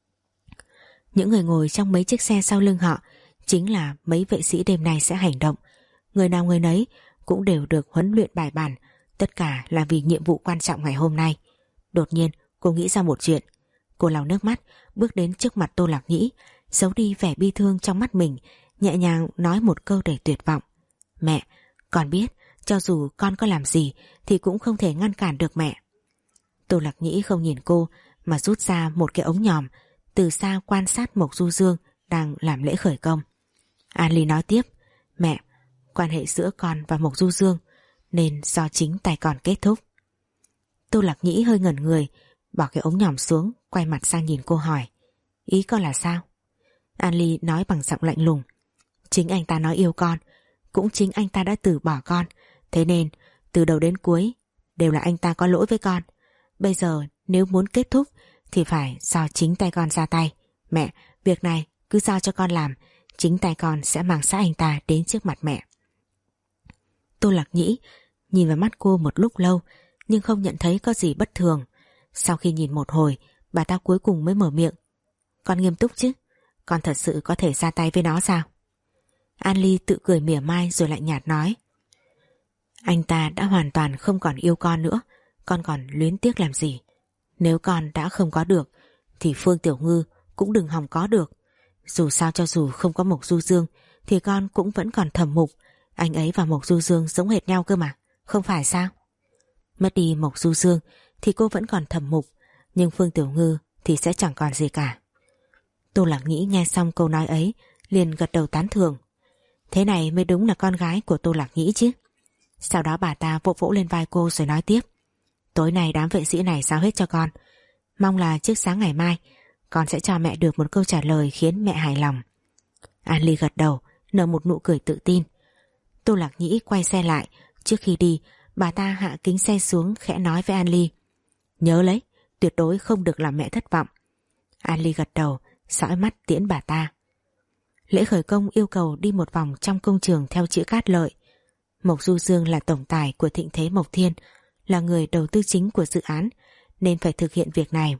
Những người ngồi trong mấy chiếc xe sau lưng họ chính là mấy vệ sĩ đêm nay sẽ hành động. Người nào người nấy cũng đều được huấn luyện bài bản, tất cả là vì nhiệm vụ quan trọng ngày hôm nay. Đột nhiên cô nghĩ ra một chuyện. Cô lau nước mắt, bước đến trước mặt Tô Lạc Nhĩ, giấu đi vẻ bi thương trong mắt mình, nhẹ nhàng nói một câu đầy tuyệt vọng. Mẹ, con biết cho dù con có làm gì thì cũng không thể ngăn cản được mẹ. Tô Lạc Nhĩ không nhìn cô mà rút ra một cái ống nhòm, từ xa quan sát Mộc Du Dương đang làm lễ khởi công. An Ly nói tiếp, mẹ, quan hệ giữa con và Mộc Du Dương nên do chính tay con kết thúc. Tô Lạc Nhĩ hơi ngẩn người, bỏ cái ống nhòm xuống, quay mặt sang nhìn cô hỏi, ý con là sao? An Ly nói bằng giọng lạnh lùng, chính anh ta nói yêu con, cũng chính anh ta đã từ bỏ con, thế nên từ đầu đến cuối đều là anh ta có lỗi với con. Bây giờ nếu muốn kết thúc thì phải do chính tay con ra tay. Mẹ, việc này cứ giao cho con làm, chính tay con sẽ mang xác anh ta đến trước mặt mẹ. Tô Lạc Nhĩ nhìn vào mắt cô một lúc lâu nhưng không nhận thấy có gì bất thường. Sau khi nhìn một hồi, bà ta cuối cùng mới mở miệng, con nghiêm túc chứ? Con thật sự có thể ra tay với nó sao? An Ly tự cười mỉa mai rồi lạnh nhạt nói, anh ta đã hoàn toàn không còn yêu con nữa, con còn luyến tiếc làm gì? Nếu con đã không có được thì Phương Tiểu Ngư cũng đừng hòng có được. Dù sao cho dù không có Mộc Du Dương thì con cũng vẫn còn Thẩm Mục. Anh ấy và Mộc Du Dương giống hệt nhau cơ mà, không phải sao? Mất đi Mộc Du Dương thì cô vẫn còn Thẩm Mục, nhưng Phương Tiểu Ngư thì sẽ chẳng còn gì cả. Tô Lạc Nhĩ nghe xong câu nói ấy liền gật đầu tán thưởng. Thế này mới đúng là con gái của Tô Lạc Nhĩ chứ. Sau đó bà ta vỗ vỗ lên vai cô rồi nói tiếp, tối nay đám vệ sĩ này giao hết cho con, mong là trước sáng ngày mai con sẽ cho mẹ được một câu trả lời khiến mẹ hài lòng. An Ly gật đầu, nở một nụ cười tự tin. Tô Lạc Nhĩ quay xe lại, trước khi đi bà ta hạ kính xe xuống khẽ nói với An Ly, nhớ lấy, tuyệt đối không được làm mẹ thất vọng. An Ly gật đầu, dõi mắt tiễn bà ta. Lễ khởi công yêu cầu đi một vòng trong công trường theo chữ cát lợi. Mộc Du Dương là tổng tài của Thịnh Thế Mộc Thiên, là người đầu tư chính của dự án nên phải thực hiện việc này.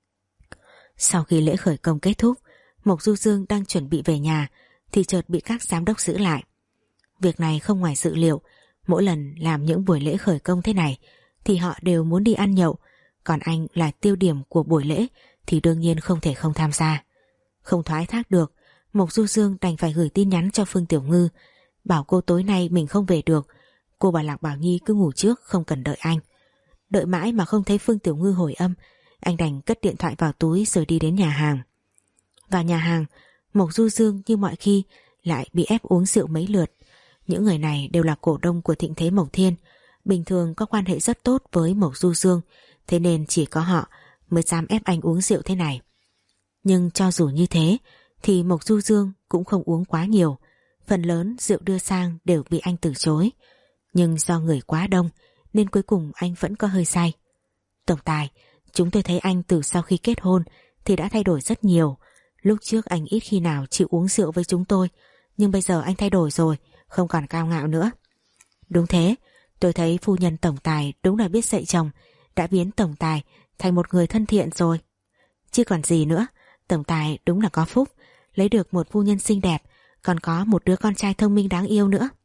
Sau khi lễ khởi công kết thúc, Mộc Du Dương đang chuẩn bị về nhà thì chợt bị các giám đốc giữ lại. Việc này không ngoài dự liệu, mỗi lần làm những buổi lễ khởi công thế này thì họ đều muốn đi ăn nhậu, còn anh là tiêu điểm của buổi lễ thì đương nhiên không thể không tham gia. Không thoái thác được, Mộc Du Dương đành phải gửi tin nhắn cho Phương Tiểu Ngư, bảo cô tối nay mình không về được, cô bảo Lạc Bảo Nhi cứ ngủ trước không cần đợi anh. Đợi mãi mà không thấy Phương Tiểu Ngư hồi âm, anh đành cất điện thoại vào túi rồi đi đến nhà hàng. Vào nhà hàng, Mộc Du Dương như mọi khi lại bị ép uống rượu mấy lượt. Những người này đều là cổ đông của Thịnh Thế Mộc Thiên, bình thường có quan hệ rất tốt với Mộc Du Dương, thế nên chỉ có họ mới dám ép anh uống rượu thế này. Nhưng cho dù như thế thì Mộc Du Dương cũng không uống quá nhiều, phần lớn rượu đưa sang đều bị anh từ chối. Nhưng do người quá đông nên cuối cùng anh vẫn có hơi say. Tổng tài, chúng tôi thấy anh từ sau khi kết hôn thì đã thay đổi rất nhiều. Lúc trước anh ít khi nào chịu uống rượu với chúng tôi, nhưng bây giờ anh thay đổi rồi, không còn cao ngạo nữa. Đúng thế, tôi thấy phu nhân tổng tài đúng là biết dạy chồng, đã biến tổng tài thành một người thân thiện rồi. Chứ còn gì nữa, tổng tài đúng là có phúc, lấy được một phu nhân xinh đẹp, còn có một đứa con trai thông minh đáng yêu nữa.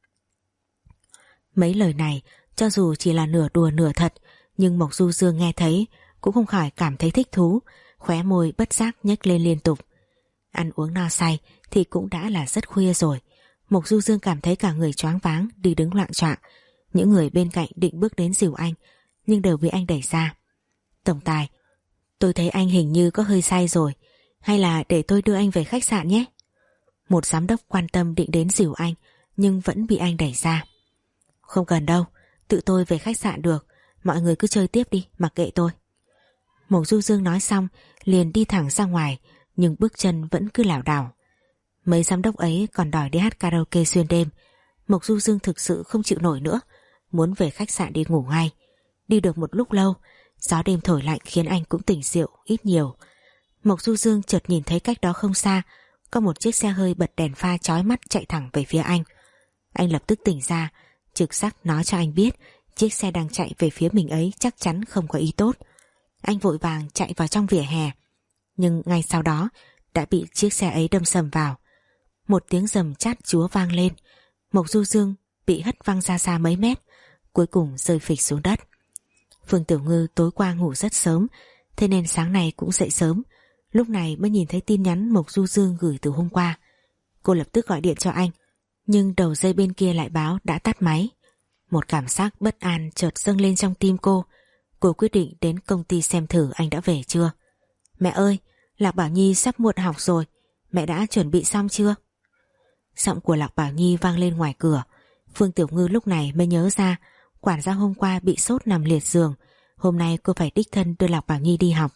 Mấy lời này cho dù chỉ là nửa đùa nửa thật, nhưng Mộc Du Dương nghe thấy cũng không khỏi cảm thấy thích thú, khóe môi bất giác nhếch lên liên tục. Ăn uống no say thì cũng đã là rất khuya rồi. Mộc Du Dương cảm thấy cả người choáng váng, đi đứng loạng choạng. Những người bên cạnh định bước đến dìu anh, nhưng đều bị anh đẩy ra. Tổng tài, tôi thấy anh hình như có hơi say rồi, hay là để tôi đưa anh về khách sạn nhé? Một giám đốc quan tâm định đến dìu anh, nhưng vẫn bị anh đẩy ra. Không cần đâu, tự tôi về khách sạn được, mọi người cứ chơi tiếp đi, mặc kệ tôi. Mộc Du Dương nói xong liền đi thẳng ra ngoài, nhưng bước chân vẫn cứ lảo đảo. Mấy giám đốc ấy còn đòi đi hát karaoke xuyên đêm. Mộc Du Dương thực sự không chịu nổi nữa, muốn về khách sạn đi ngủ ngay. Đi được một lúc lâu, gió đêm thổi lạnh khiến anh cũng tỉnh rượu ít nhiều. Mộc Du Dương chợt nhìn thấy cách đó không xa có một chiếc xe hơi bật đèn pha chói mắt chạy thẳng về phía anh. Anh lập tức tỉnh ra, trực giác nói cho anh biết chiếc xe đang chạy về phía mình ấy chắc chắn không có ý tốt. Anh vội vàng chạy vào trong vỉa hè, nhưng ngay sau đó đã bị chiếc xe ấy đâm sầm vào. Một tiếng rầm chát chúa vang lên, Mộc Du Dương bị hất văng ra xa mấy mét, cuối cùng rơi phịch xuống đất. Phương Tiểu Ngư tối qua ngủ rất sớm, thế nên sáng nay cũng dậy sớm, lúc này mới nhìn thấy tin nhắn Mộc Du Dương gửi từ hôm qua. Cô lập tức gọi điện cho anh, nhưng đầu dây bên kia lại báo đã tắt máy. Một cảm giác bất an chợt dâng lên trong tim cô. Cô quyết định đến công ty xem thử anh đã về chưa. Mẹ ơi, Lạc Bảo Nhi sắp muộn học rồi, mẹ đã chuẩn bị xong chưa? Giọng của Lạc Bảo Nhi vang lên ngoài cửa. Phương Tiểu Ngư lúc này mới nhớ ra quản gia hôm qua bị sốt nằm liệt giường, hôm nay cô phải đích thân đưa Lạc Bảo Nhi đi học.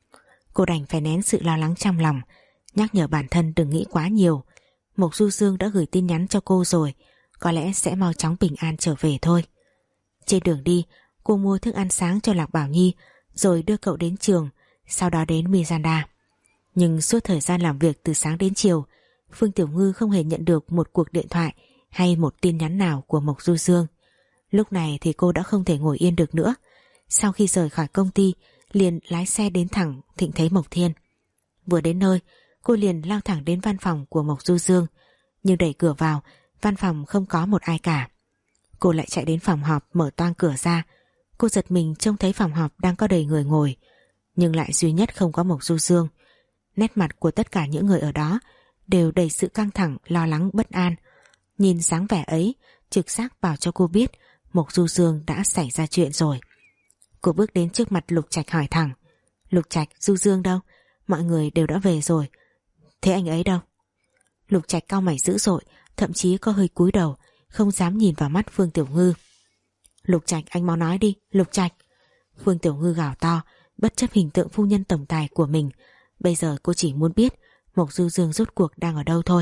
Cô đành phải nén sự lo lắng trong lòng, nhắc nhở bản thân đừng nghĩ quá nhiều. Mộc Du Dương đã gửi tin nhắn cho cô rồi, có lẽ sẽ mau chóng bình an trở về thôi. Trên đường đi, cô mua thức ăn sáng cho Lạc Bảo Nhi, rồi đưa cậu đến trường, sau đó đến Miranda. Nhưng suốt thời gian làm việc từ sáng đến chiều, Phương Tiểu Ngư không hề nhận được một cuộc điện thoại hay một tin nhắn nào của Mộc Du Dương. Lúc này thì cô đã không thể ngồi yên được nữa. Sau khi rời khỏi công ty, liền lái xe đến thẳng Thịnh Thế Mộc Thiên. Vừa đến nơi, cô liền lao thẳng đến văn phòng của Mộc Du Dương, nhưng đẩy cửa vào, văn phòng không có một ai cả. Cô lại chạy đến phòng họp, mở toang cửa ra. Cô giật mình trông thấy phòng họp đang có đầy người ngồi, nhưng lại duy nhất không có Mộc Du Dương. Nét mặt của tất cả những người ở đó đều đầy sự căng thẳng, lo lắng, bất an. Nhìn dáng vẻ ấy, trực giác bảo cho cô biết Mộc Du Dương đã xảy ra chuyện rồi. Cô bước đến trước mặt Lục Trạch hỏi thẳng: Lục Trạch, Du Dương đâu? Mọi người đều đã về rồi, thế anh ấy đâu? Lục Trạch cau mày dữ dội, thậm chí có hơi cúi đầu, không dám nhìn vào mắt Phương Tiểu Ngư. Lục Trạch, anh mau nói đi, Lục Trạch. Phương Tiểu Ngư gào to, bất chấp hình tượng phu nhân tổng tài của mình. Bây giờ cô chỉ muốn biết Mộc Du Dương rốt cuộc đang ở đâu thôi.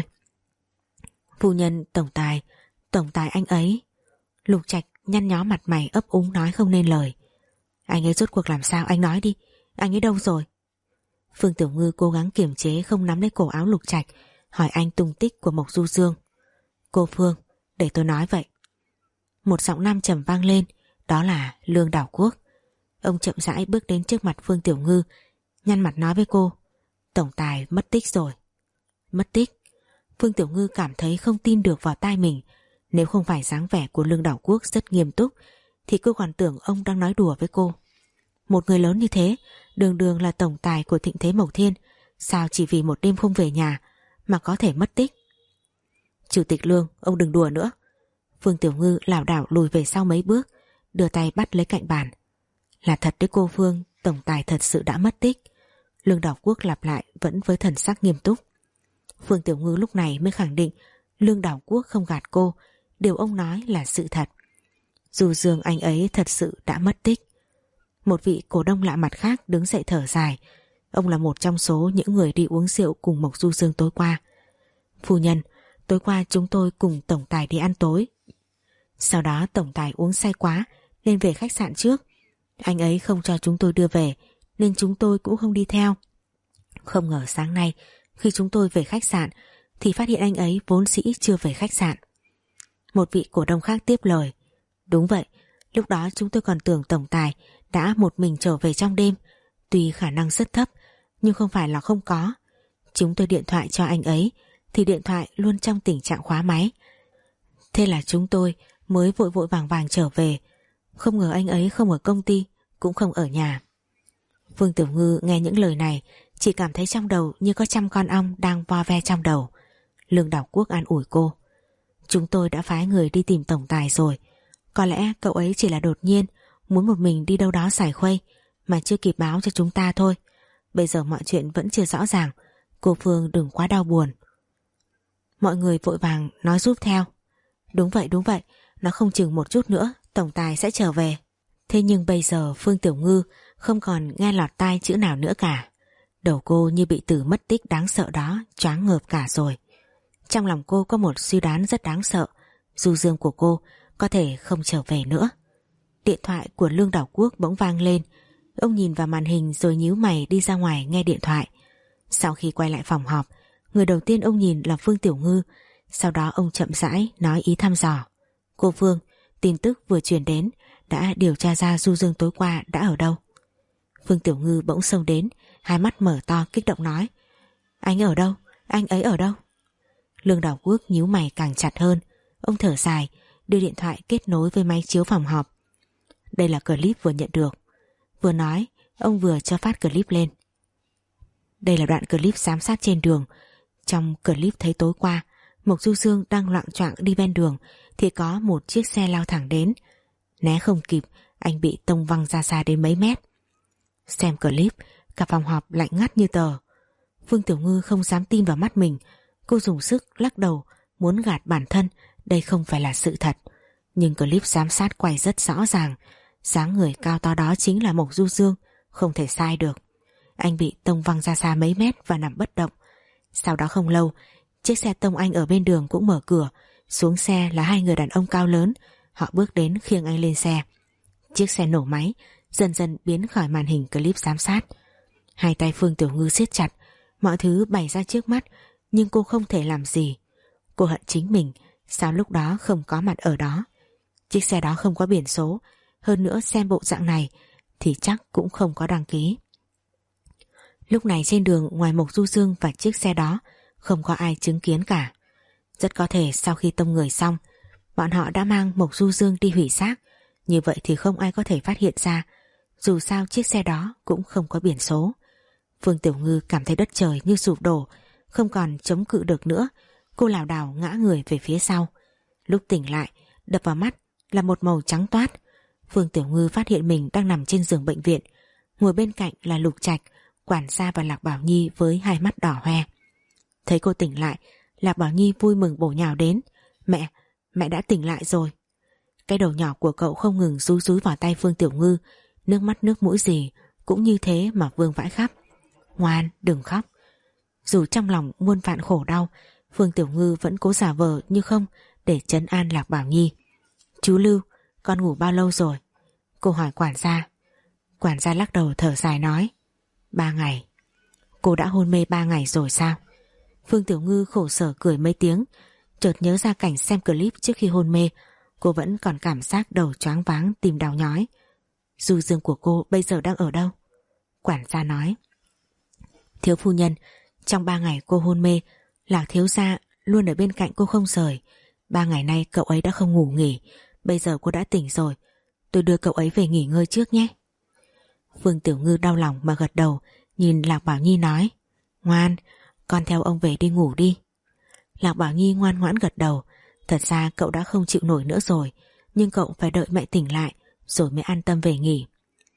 Phu nhân tổng tài, tổng tài anh ấy. Lục Trạch nhăn nhó mặt mày ấp úng nói không nên lời. Anh ấy rốt cuộc làm sao, anh nói đi, anh ấy đâu rồi? Phương Tiểu Ngư cố gắng kiềm chế không nắm lấy cổ áo Lục Trạch, hỏi anh tung tích của Mộc Du Dương. Cô Phương, để tôi nói vậy. Một giọng nam trầm vang lên, đó là Lương Đảo Quốc. Ông chậm rãi bước đến trước mặt Phương Tiểu Ngư, nhăn mặt nói với cô: Tổng tài mất tích rồi. Mất tích? Phương Tiểu Ngư cảm thấy không tin được vào tai mình. Nếu không phải dáng vẻ của Lương Đảo Quốc rất nghiêm túc thì cô còn tưởng ông đang nói đùa với cô. Một người lớn như thế, đường đường là tổng tài của Thịnh Thế Mộc Thiên, sao chỉ vì một đêm không về nhà mà có thể mất tích? Chủ tịch Lương, ông đừng đùa nữa. Phương Tiểu Ngư lảo đảo lùi về sau mấy bước, đưa tay bắt lấy cạnh bàn. Là thật đấy cô Phương, tổng tài thật sự đã mất tích. Lương Đảo Quốc lặp lại vẫn với thần sắc nghiêm túc. Phương Tiểu Ngư lúc này mới khẳng định Lương Đảo Quốc không gạt cô, điều ông nói là sự thật. Du Dương anh ấy thật sự đã mất tích. Một vị cổ đông lạ mặt khác đứng dậy thở dài. Ông là một trong số những người đi uống rượu cùng Mộc Du Dương tối qua. Phu nhân, tối qua chúng tôi cùng tổng tài đi ăn tối. Sau đó tổng tài uống say quá nên về khách sạn trước. Anh ấy không cho chúng tôi đưa về nên chúng tôi cũng không đi theo. Không ngờ sáng nay khi chúng tôi về khách sạn thì phát hiện anh ấy vốn dĩ chưa về khách sạn. Một vị cổ đông khác tiếp lời. Đúng vậy, lúc đó chúng tôi còn tưởng tổng tài đã một mình trở về trong đêm. Tuy khả năng rất thấp nhưng không phải là không có. Chúng tôi điện thoại cho anh ấy thì điện thoại luôn trong tình trạng khóa máy. Thế là chúng tôi mới vội vội vàng vàng trở về. Không ngờ anh ấy không ở công ty, cũng không ở nhà. Phương Tiểu Ngư nghe những lời này chỉ cảm thấy trong đầu như có trăm con ong đang vo ve trong đầu. Lương Đảo Quốc an ủi cô. Chúng tôi đã phái người đi tìm tổng tài rồi. Có lẽ cậu ấy chỉ là đột nhiên muốn một mình đi đâu đó xài khuây mà chưa kịp báo cho chúng ta thôi. Bây giờ mọi chuyện vẫn chưa rõ ràng. Cô Phương đừng quá đau buồn. Mọi người vội vàng nói giúp theo. Đúng vậy đúng vậy, nó không chừng một chút nữa tổng tài sẽ trở về. Thế nhưng bây giờ Phương Tiểu Ngư không còn nghe lọt tai chữ nào nữa cả. Đầu cô như bị từ mất tích đáng sợ đó choáng ngợp cả rồi. Trong lòng cô có một suy đoán rất đáng sợ. Du Dương của cô có thể không trở về nữa. Điện thoại của Lương Đảo Quốc bỗng vang lên. Ông nhìn vào màn hình rồi nhíu mày đi ra ngoài nghe điện thoại. Sau khi quay lại phòng họp, người đầu tiên ông nhìn là Phương Tiểu Ngư. Sau đó ông chậm rãi nói ý thăm dò. Cô Phương, tin tức vừa truyền đến, đã điều tra ra Du Dương tối qua đã ở đâu. Phương Tiểu Ngư bỗng xông đến, hai mắt mở to kích động nói. Anh ở đâu? Anh ấy ở đâu? Lương Đảo Quốc nhíu mày càng chặt hơn. Ông thở dài, đưa điện thoại kết nối với máy chiếu phòng họp. Đây là clip vừa nhận được. Vừa nói, ông vừa cho phát clip lên. Đây là đoạn clip giám sát trên đường. Trong clip thấy tối qua Mộc Du Dương đang loạng choạng đi ven đường thì có một chiếc xe lao thẳng đến. Né không kịp, anh bị tông văng ra xa đến mấy mét. Xem clip, cả phòng họp lạnh ngắt như tờ. Phương Tiểu Ngư không dám tin vào mắt mình. Cô dùng sức lắc đầu, muốn gạt bản thân đây không phải là sự thật. Nhưng clip giám sát quay rất rõ ràng. Dáng người cao to đó chính là Mộc Du Dương, không thể sai được. Anh bị tông văng ra xa mấy mét và nằm bất động. Sau đó không lâu, chiếc xe tông anh ở bên đường cũng mở cửa. Xuống xe là hai người đàn ông cao lớn. Họ bước đến khiêng anh lên xe. Chiếc xe nổ máy, dần dần biến khỏi màn hình clip giám sát. Hai tay Phương Tiểu Ngư siết chặt. Mọi thứ bày ra trước mắt, nhưng cô không thể làm gì. Cô hận chính mình, sao lúc đó không có mặt ở đó. Chiếc xe đó không có biển số. Hơn nữa xem bộ dạng này thì chắc cũng không có đăng ký. Lúc này trên đường ngoài Mộc Du Dương và chiếc xe đó không có ai chứng kiến cả. Rất có thể sau khi tông người xong, bọn họ đã mang Mộc Du Dương đi hủy xác. Như vậy thì không ai có thể phát hiện ra. Dù sao chiếc xe đó cũng không có biển số. Phương Tiểu Ngư cảm thấy đất trời như sụp đổ, không còn chống cự được nữa. Cô lảo đảo ngã người về phía sau. Lúc tỉnh lại, đập vào mắt là một màu trắng toát. Phương Tiểu Ngư phát hiện mình đang nằm trên giường bệnh viện. Ngồi bên cạnh là Lục Trạch, quản gia và Lạc Bảo Nhi với hai mắt đỏ hoe. Thấy cô tỉnh lại, Lạc Bảo Nhi vui mừng bổ nhào đến. Mẹ, mẹ đã tỉnh lại rồi. Cái đầu nhỏ của cậu không ngừng rúi rúi vào tay Phương Tiểu Ngư. Nước mắt nước mũi gì cũng như thế mà vương vãi khắp. Ngoan, đừng khóc. Dù trong lòng muôn vạn khổ đau, Phương Tiểu Ngư vẫn cố giả vờ như không để trấn an Lạc Bảo Nhi. Chú Lưu, con ngủ bao lâu rồi? Cô hỏi quản gia. Quản gia lắc đầu thở dài nói. Ba ngày. Cô đã hôn mê ba ngày rồi sao? Phương Tiểu Ngư khổ sở cười mấy tiếng. Chợt nhớ ra cảnh xem clip trước khi hôn mê. Cô vẫn còn cảm giác đầu choáng váng, tim đau nhói. Du Dương của cô bây giờ đang ở đâu? Quản gia nói. Thiếu phu nhân, trong ba ngày cô hôn mê, Lạc thiếu gia luôn ở bên cạnh cô không rời. Ba ngày nay cậu ấy đã không ngủ nghỉ. Bây giờ cô đã tỉnh rồi, tôi đưa cậu ấy về nghỉ ngơi trước nhé. Phương Tiểu Ngư đau lòng mà gật đầu, nhìn Lạc Bảo Nhi nói. Ngoan, con theo ông về đi ngủ đi. Lạc Bảo Nhi ngoan ngoãn gật đầu. Thật ra cậu đã không chịu nổi nữa rồi, nhưng cậu phải đợi mẹ tỉnh lại rồi mới an tâm về nghỉ.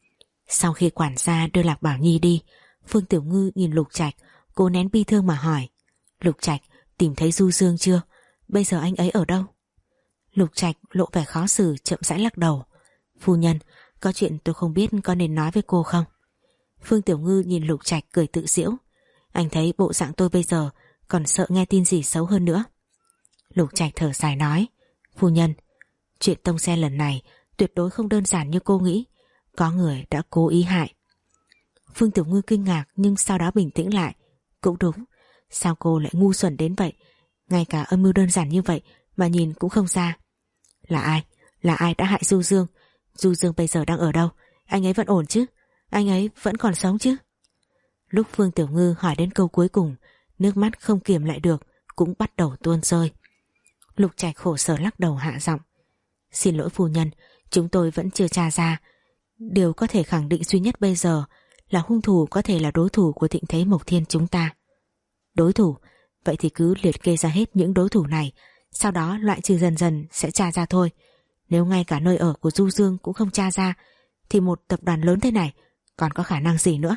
Sau khi quản gia đưa Lạc Bảo Nhi đi, Phương Tiểu Ngư nhìn Lục Trạch, cô nén bi thương mà hỏi: Lục Trạch, tìm thấy Du Dương chưa? Bây giờ anh ấy ở đâu? Lục Trạch lộ vẻ khó xử, chậm rãi lắc đầu: Phu nhân, có chuyện tôi không biết có nên nói với cô không? Phương Tiểu Ngư nhìn Lục Trạch cười tự giễu: Anh thấy bộ dạng tôi bây giờ còn sợ nghe tin gì xấu hơn nữa. Lục Trạch thở dài nói: Phu nhân, chuyện tông xe lần này tuyệt đối không đơn giản như cô nghĩ, có người đã cố ý hại. Phương Tiểu Ngư kinh ngạc nhưng sau đó bình tĩnh lại: Cũng đúng, sao cô lại ngu xuẩn đến vậy? Ngay cả âm mưu đơn giản như vậy mà nhìn cũng không ra. Là ai? Là ai đã hại Du Dương? Du Dương bây giờ đang ở đâu? Anh ấy vẫn ổn chứ? Anh ấy vẫn còn sống chứ? Lúc Phương Tiểu Ngư hỏi đến câu cuối cùng, nước mắt không kiềm lại được cũng bắt đầu tuôn rơi. Lục Trạch khổ sở lắc đầu hạ giọng: Xin lỗi phu nhân, chúng tôi vẫn chưa tra ra. Điều có thể khẳng định duy nhất bây giờ là hung thủ có thể là đối thủ của Thịnh Thế Mộc Thiên chúng ta. Đối thủ? Vậy thì cứ liệt kê ra hết những đối thủ này, sau đó loại trừ dần dần sẽ tra ra thôi. Nếu ngay cả nơi ở của Du Dương cũng không tra ra thì một tập đoàn lớn thế này còn có khả năng gì nữa?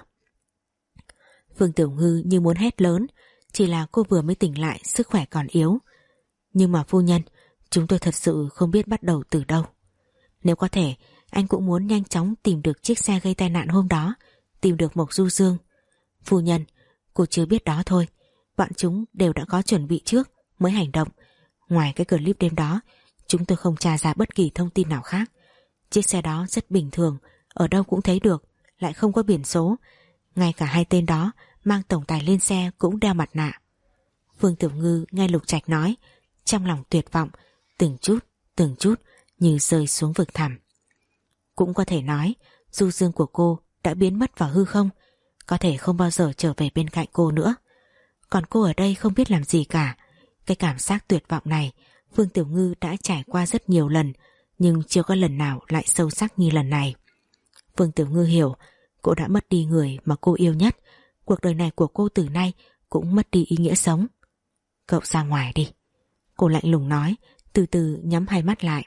Phương Tiểu Ngư như muốn hét lớn, chỉ là cô vừa mới tỉnh lại, sức khỏe còn yếu. Nhưng mà phu nhân, chúng tôi thật sự không biết bắt đầu từ đâu. Nếu có thể, anh cũng muốn nhanh chóng tìm được chiếc xe gây tai nạn hôm đó, tìm được Mộc Du Dương. Phu nhân, cô chưa biết đó thôi, bọn chúng đều đã có chuẩn bị trước mới hành động. Ngoài cái clip đêm đó, chúng tôi không tra ra bất kỳ thông tin nào khác. Chiếc xe đó rất bình thường, ở đâu cũng thấy được, lại không có biển số. Ngay cả hai tên đó mang tổng tài lên xe cũng đeo mặt nạ. Phương Tiểu Ngư nghe Lục Trạch nói, trong lòng tuyệt vọng, từng chút, từng chút như rơi xuống vực thẳm. Cũng có thể nói, Du Dương của cô đã biến mất vào hư không, có thể không bao giờ trở về bên cạnh cô nữa. Còn cô ở đây không biết làm gì cả. Cái cảm giác tuyệt vọng này Phương Tiểu Ngư đã trải qua rất nhiều lần, nhưng chưa có lần nào lại sâu sắc như lần này. Phương Tiểu Ngư hiểu cô đã mất đi người mà cô yêu nhất, cuộc đời này của cô từ nay cũng mất đi ý nghĩa sống. Cậu ra ngoài đi, cô lạnh lùng nói, từ từ nhắm hai mắt lại.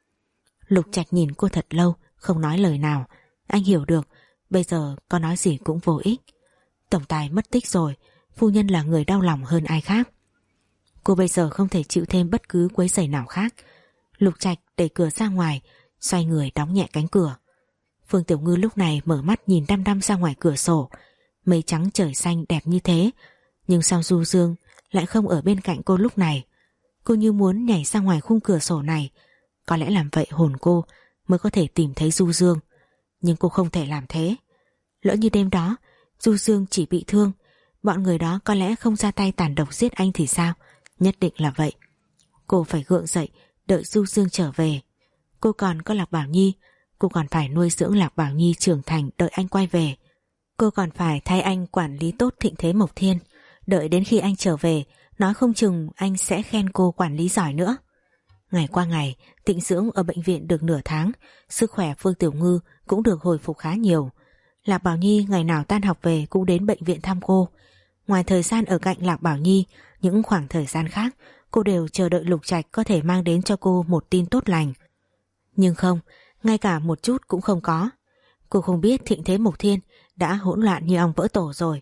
Lục Trạch nhìn cô thật lâu, không nói lời nào. Anh hiểu được bây giờ có nói gì cũng vô ích. Tổng tài mất tích rồi, phu nhân là người đau lòng hơn ai khác. Cô bây giờ không thể chịu thêm bất cứ quấy rầy nào khác. Lục Trạch đẩy cửa ra ngoài, xoay người đóng nhẹ cánh cửa. Phương Tiểu Ngư lúc này mở mắt nhìn đăm đăm ra ngoài cửa sổ. Mây trắng trời xanh đẹp như thế, nhưng sao Du Dương lại không ở bên cạnh cô lúc này? Cô như muốn nhảy ra ngoài khung cửa sổ này. Có lẽ làm vậy hồn cô mới có thể tìm thấy Du Dương, nhưng cô không thể làm thế. Lỡ như đêm đó Du Dương chỉ bị thương, bọn người đó có lẽ không ra tay tàn độc giết anh thì sao? Nhất định là vậy. Cô phải gượng dậy, đợi Du Dương trở về. Cô còn có Lạc Bảo Nhi, cô còn phải nuôi dưỡng Lạc Bảo Nhi trưởng thành đợi anh quay về. Cô còn phải thay anh quản lý tốt Thịnh Thế Mộc Thiên, đợi đến khi anh trở về, nói không chừng anh sẽ khen cô quản lý giỏi nữa. Ngày qua ngày, tịnh dưỡng ở bệnh viện được nửa tháng, sức khỏe Phương Tiểu Ngư cũng được hồi phục khá nhiều. Lạc Bảo Nhi ngày nào tan học về cũng đến bệnh viện thăm cô. Ngoài thời gian ở cạnh Lạc Bảo Nhi, những khoảng thời gian khác cô đều chờ đợi Lục Trạch có thể mang đến cho cô một tin tốt lành. Nhưng không, ngay cả một chút cũng không có. Cô không biết Thịnh Thế Mộc Thiên đã hỗn loạn như ong vỡ tổ rồi.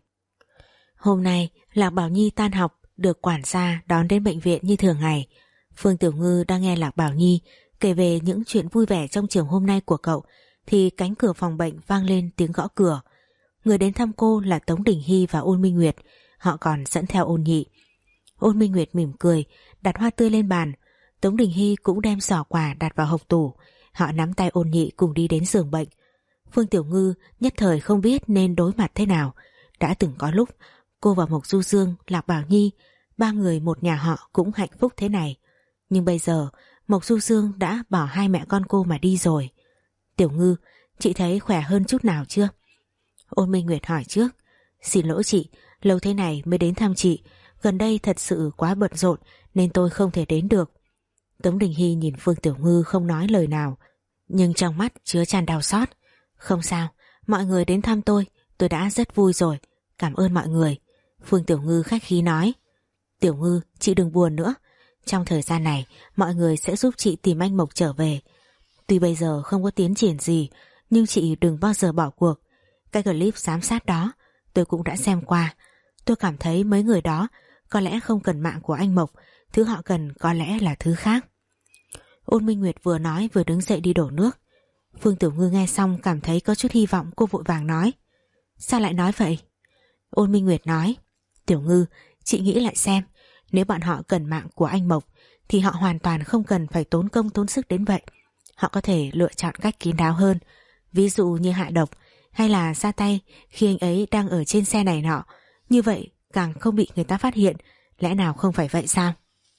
Hôm nay Lạc Bảo Nhi tan học được quản gia đón đến bệnh viện như thường ngày. Phương Tiểu Ngư đang nghe Lạc Bảo Nhi kể về những chuyện vui vẻ trong trường hôm nay của cậu thì cánh cửa phòng bệnh vang lên tiếng gõ cửa. Người đến thăm cô là Tống Đình Hy và Ôn Minh Nguyệt, họ còn dẫn theo Ôn Nhị. Ôn Minh Nguyệt mỉm cười, đặt hoa tươi lên bàn. Tống Đình Hy cũng đem giỏ quà đặt vào hộc tủ. Họ nắm tay Ôn Nhị cùng đi đến giường bệnh. Phương Tiểu Ngư nhất thời không biết nên đối mặt thế nào. Đã từng có lúc cô và Mộc Du Dương, Lạc Bảo Nhi, ba người một nhà họ cũng hạnh phúc thế này. Nhưng bây giờ Mộc Du Dương đã bỏ hai mẹ con cô mà đi rồi. Tiểu Ngư, chị thấy khỏe hơn chút nào chưa? Ôn Minh Nguyệt hỏi trước. Xin lỗi chị, lâu thế này mới đến thăm chị, gần đây thật sự quá bận rộn nên tôi không thể đến được. Tống Đình Hy nhìn Phương Tiểu Ngư không nói lời nào, nhưng trong mắt chứa tràn đau xót. Không sao, mọi người đến thăm tôi, tôi đã rất vui rồi, cảm ơn mọi người. Phương Tiểu Ngư khách khí nói. Tiểu Ngư, chị đừng buồn nữa, trong thời gian này mọi người sẽ giúp chị tìm anh Mộc trở về. Tuy bây giờ không có tiến triển gì, Nhưng chị đừng bao giờ bỏ cuộc. Cái clip giám sát đó tôi cũng đã xem qua. Tôi cảm thấy mấy người đó có lẽ không cần mạng của anh Mộc, thứ họ cần có lẽ là thứ khác. Ôn Minh Nguyệt vừa nói vừa đứng dậy đi đổ nước. Phương Tiểu Ngư nghe xong cảm thấy có chút hy vọng, cô vội vàng nói: Sao lại nói vậy? Ôn Minh Nguyệt nói: Tiểu Ngư, chị nghĩ lại xem, nếu bọn họ cần mạng của anh Mộc thì họ hoàn toàn không cần phải tốn công tốn sức đến vậy. Họ có thể lựa chọn cách kín đáo hơn, ví dụ như hạ độc hay là ra tay khi anh ấy đang ở trên xe này nọ. Như vậy càng không bị người ta phát hiện, lẽ nào không phải vậy sao?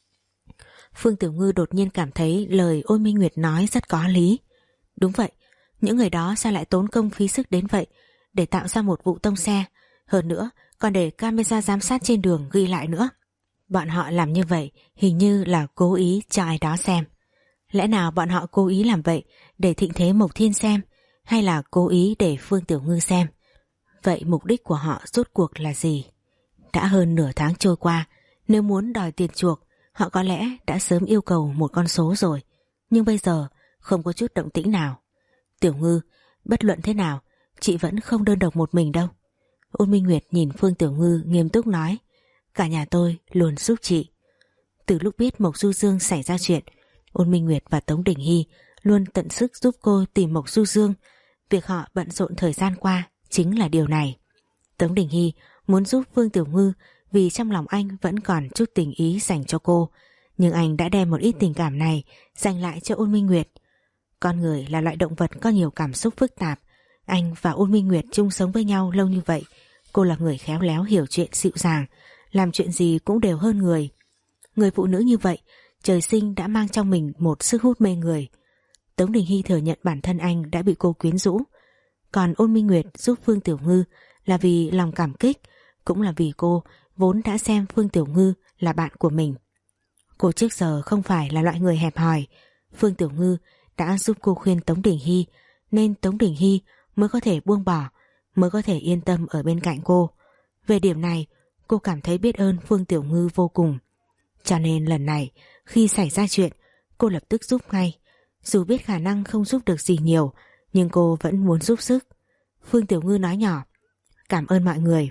Phương Tiểu Ngư đột nhiên cảm thấy lời Ôn Minh Nguyệt nói rất có lý. Đúng vậy, những người đó sao lại tốn công phí sức đến vậy để tạo ra một vụ tông xe, hơn nữa còn để camera giám sát trên đường ghi lại nữa. Bọn họ làm như vậy hình như là cố ý cho ai đó xem. Lẽ nào bọn họ cố ý làm vậy để Thịnh Thế Mộc Thiên xem, hay là cố ý để Phương Tiểu Ngư xem? Vậy mục đích của họ rốt cuộc là gì? Đã hơn nửa tháng trôi qua, nếu muốn đòi tiền chuộc, họ có lẽ đã sớm yêu cầu một con số rồi. Nhưng bây giờ không có chút động tĩnh nào. Tiểu Ngư, bất luận thế nào, chị vẫn không đơn độc một mình đâu. Ôn Minh Nguyệt nhìn Phương Tiểu Ngư nghiêm túc nói: Cả nhà tôi luôn giúp chị. Từ lúc biết Mộc Du Dương xảy ra chuyện, Ôn Minh Nguyệt và Tống Đình Hy luôn tận sức giúp cô tìm Mộc Du Dương. Việc họ bận rộn thời gian qua chính là điều này. Tống Đình Hy muốn giúp Phương Tiểu Ngư vì trong lòng anh vẫn còn chút tình ý dành cho cô, nhưng anh đã đem một ít tình cảm này dành lại cho Ôn Minh Nguyệt. Con người là loại động vật có nhiều cảm xúc phức tạp. Anh và Ôn Minh Nguyệt chung sống với nhau lâu như vậy, cô là người khéo léo hiểu chuyện dịu dàng, làm chuyện gì cũng đều hơn người. Người phụ nữ như vậy trời sinh đã mang trong mình một sức hút mê người. Tống Đình Hy thừa nhận bản thân anh đã bị cô quyến rũ, còn Ôn Minh Nguyệt giúp Phương Tiểu Ngư là vì lòng cảm kích, cũng là vì cô vốn đã xem Phương Tiểu Ngư là bạn của mình. Cô trước giờ không phải là loại người hẹp hòi. Phương Tiểu Ngư đã giúp cô khuyên Tống Đình Hy, nên Tống Đình Hy mới có thể buông bỏ, mới có thể yên tâm ở bên cạnh cô. Về điểm này, cô cảm thấy biết ơn Phương Tiểu Ngư vô cùng. Cho nên lần này, khi xảy ra chuyện, cô lập tức giúp ngay. Dù biết khả năng không giúp được gì nhiều, nhưng cô vẫn muốn giúp sức. Phương Tiểu Ngư nói nhỏ: Cảm ơn mọi người.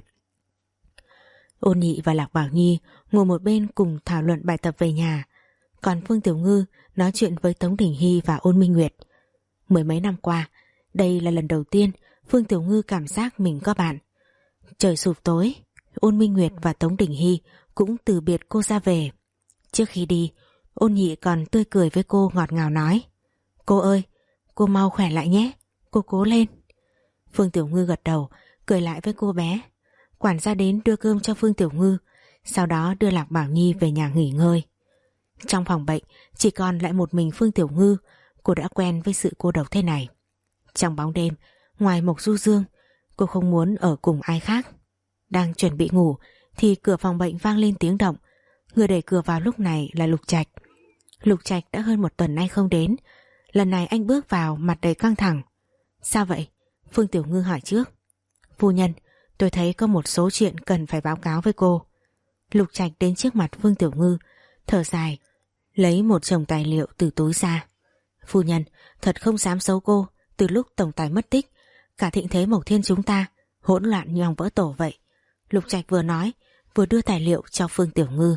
Ôn Nhị và Lạc Bảo Nhi ngồi một bên cùng thảo luận bài tập về nhà, còn Phương Tiểu Ngư nói chuyện với Tống Đình Hy và Ôn Minh Nguyệt. Mười mấy năm qua, đây là lần đầu tiên Phương Tiểu Ngư cảm giác mình có bạn. Trời sụp tối, Ôn Minh Nguyệt và Tống Đình Hy cũng từ biệt cô ra về. Trước khi đi, Ôn Nhị còn tươi cười với cô ngọt ngào nói: Cô ơi, cô mau khỏe lại nhé, cô cố lên. Phương Tiểu Ngư gật đầu, cười lại với cô bé. Quản gia đến đưa cơm cho Phương Tiểu Ngư, sau đó đưa Lạc Bảo Nhi về nhà nghỉ ngơi. Trong phòng bệnh chỉ còn lại một mình Phương Tiểu Ngư. Cô đã quen với sự cô độc thế này. Trong bóng đêm, ngoài Mộc Du Dương, cô không muốn ở cùng ai khác. Đang chuẩn bị ngủ thì cửa phòng bệnh vang lên tiếng động. Người đẩy cửa vào lúc này là Lục Trạch. Lục Trạch đã hơn một tuần nay không đến. Lần này anh bước vào mặt đầy căng thẳng. Sao vậy? Phương Tiểu Ngư hỏi trước. Phu nhân, tôi thấy có một số chuyện cần phải báo cáo với cô. Lục Trạch đến trước mặt Phương Tiểu Ngư, thở dài, lấy một chồng tài liệu từ túi ra. Phu nhân, thật không dám giấu cô, từ lúc tổng tài mất tích, cả Thịnh Thế Mộc Thiên chúng ta hỗn loạn như ong vỡ tổ vậy. Lục Trạch vừa nói, vừa đưa tài liệu cho Phương Tiểu Ngư.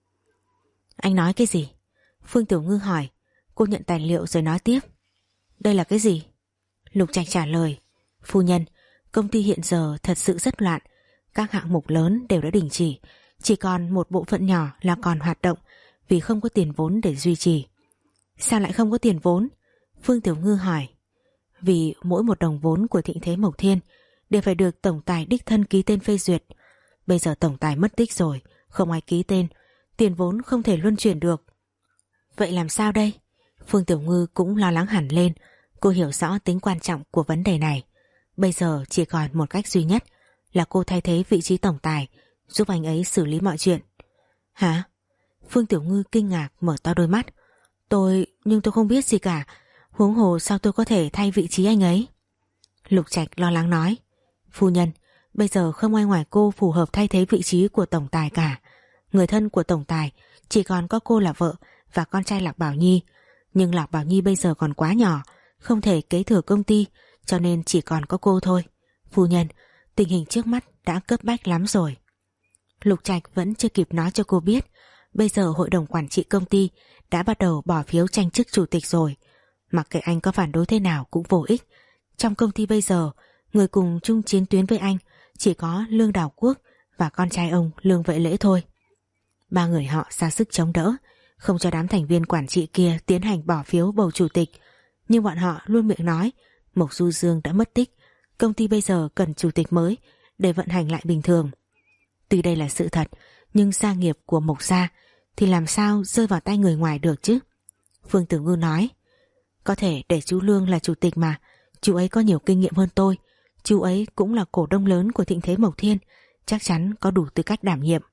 Anh nói cái gì? Phương Tiểu Ngư hỏi. Cô nhận tài liệu rồi nói tiếp. Đây là cái gì? Lục Trạch trả lời. Phu nhân, công ty hiện giờ thật sự rất loạn. Các hạng mục lớn đều đã đình chỉ, chỉ còn một bộ phận nhỏ là còn hoạt động vì không có tiền vốn để duy trì. Sao lại không có tiền vốn? Phương Tiểu Ngư hỏi. Vì mỗi một đồng vốn của Thịnh Thế Mộc Thiên đều phải được tổng tài đích thân ký tên phê duyệt. Bây giờ tổng tài mất tích rồi, không ai ký tên, tiền vốn không thể luân chuyển được. Vậy làm sao đây? Phương Tiểu Ngư cũng lo lắng hẳn lên. Cô hiểu rõ tính quan trọng của vấn đề này. Bây giờ chỉ còn một cách duy nhất là cô thay thế vị trí tổng tài, giúp anh ấy xử lý mọi chuyện. Hả? Phương Tiểu Ngư kinh ngạc mở to đôi mắt. Tôi, nhưng tôi không biết gì cả. Huống hồ sao tôi có thể thay vị trí anh ấy? Lục Trạch lo lắng nói. Phu nhân, bây giờ không ai ngoài cô phù hợp thay thế vị trí của tổng tài cả. Người thân của tổng tài chỉ còn có cô là vợ và con trai Lạc Bảo Nhi. Nhưng Lạc Bảo Nhi bây giờ còn quá nhỏ, không thể kế thừa công ty, cho nên chỉ còn có cô thôi. Phu nhân, tình hình trước mắt đã cấp bách lắm rồi. Lục Trạch vẫn chưa kịp nói cho cô biết, bây giờ hội đồng quản trị công ty đã bắt đầu bỏ phiếu tranh chức chủ tịch rồi. Mặc kệ anh có phản đối thế nào cũng vô ích. Trong công ty bây giờ, người cùng chung chiến tuyến với anh chỉ có Lương Đào Quốc và con trai ông Lương Vệ Lễ thôi. Ba người họ ra sức chống đỡ, không cho đám thành viên quản trị kia tiến hành bỏ phiếu bầu chủ tịch. Nhưng bọn họ luôn miệng nói Mộc Du Dương đã mất tích, công ty bây giờ cần chủ tịch mới để vận hành lại bình thường. Tuy đây là sự thật, nhưng gia nghiệp của Mộc gia thì làm sao rơi vào tay người ngoài được chứ? Phương Tử Ngư nói, có thể để chú Lương là chủ tịch mà, chú ấy có nhiều kinh nghiệm hơn tôi, chú ấy cũng là cổ đông lớn của Thịnh Thế Mộc Thiên, chắc chắn có đủ tư cách đảm nhiệm.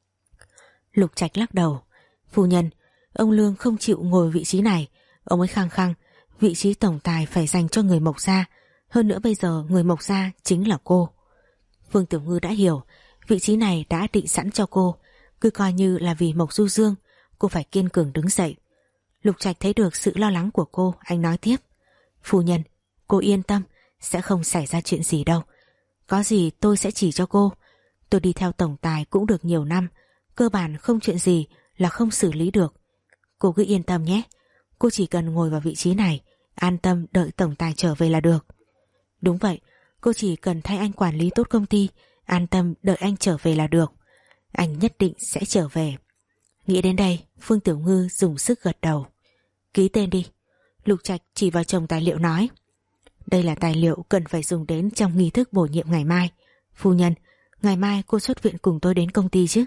Lục Trạch lắc đầu, phu nhân, ông Lương không chịu ngồi vị trí này, ông ấy khăng khăng vị trí tổng tài phải dành cho người Mộc gia, hơn nữa bây giờ người Mộc gia chính là cô. Phương Tiểu Ngư đã hiểu, vị trí này đã định sẵn cho cô, cứ coi như là vì Mộc Du Dương, cô phải kiên cường đứng dậy. Lục Trạch thấy được sự lo lắng của cô, anh nói tiếp, phu nhân, cô yên tâm, sẽ không xảy ra chuyện gì đâu. Có gì tôi sẽ chỉ cho cô. Tôi đi theo tổng tài cũng được nhiều năm, cơ bản không chuyện gì là không xử lý được. Cô cứ yên tâm nhé, cô chỉ cần ngồi vào vị trí này, an tâm đợi tổng tài trở về là được. Đúng vậy, cô chỉ cần thay anh quản lý tốt công ty, an tâm đợi anh trở về là được. Anh nhất định sẽ trở về. Nghĩ đến đây, Phương Tiểu Ngư dùng sức gật đầu. Ký tên đi. Lục Trạch chỉ vào chồng tài liệu nói, đây là tài liệu cần phải dùng đến trong nghi thức bổ nhiệm ngày mai. Phu nhân, ngày mai cô xuất viện cùng tôi đến công ty chứ?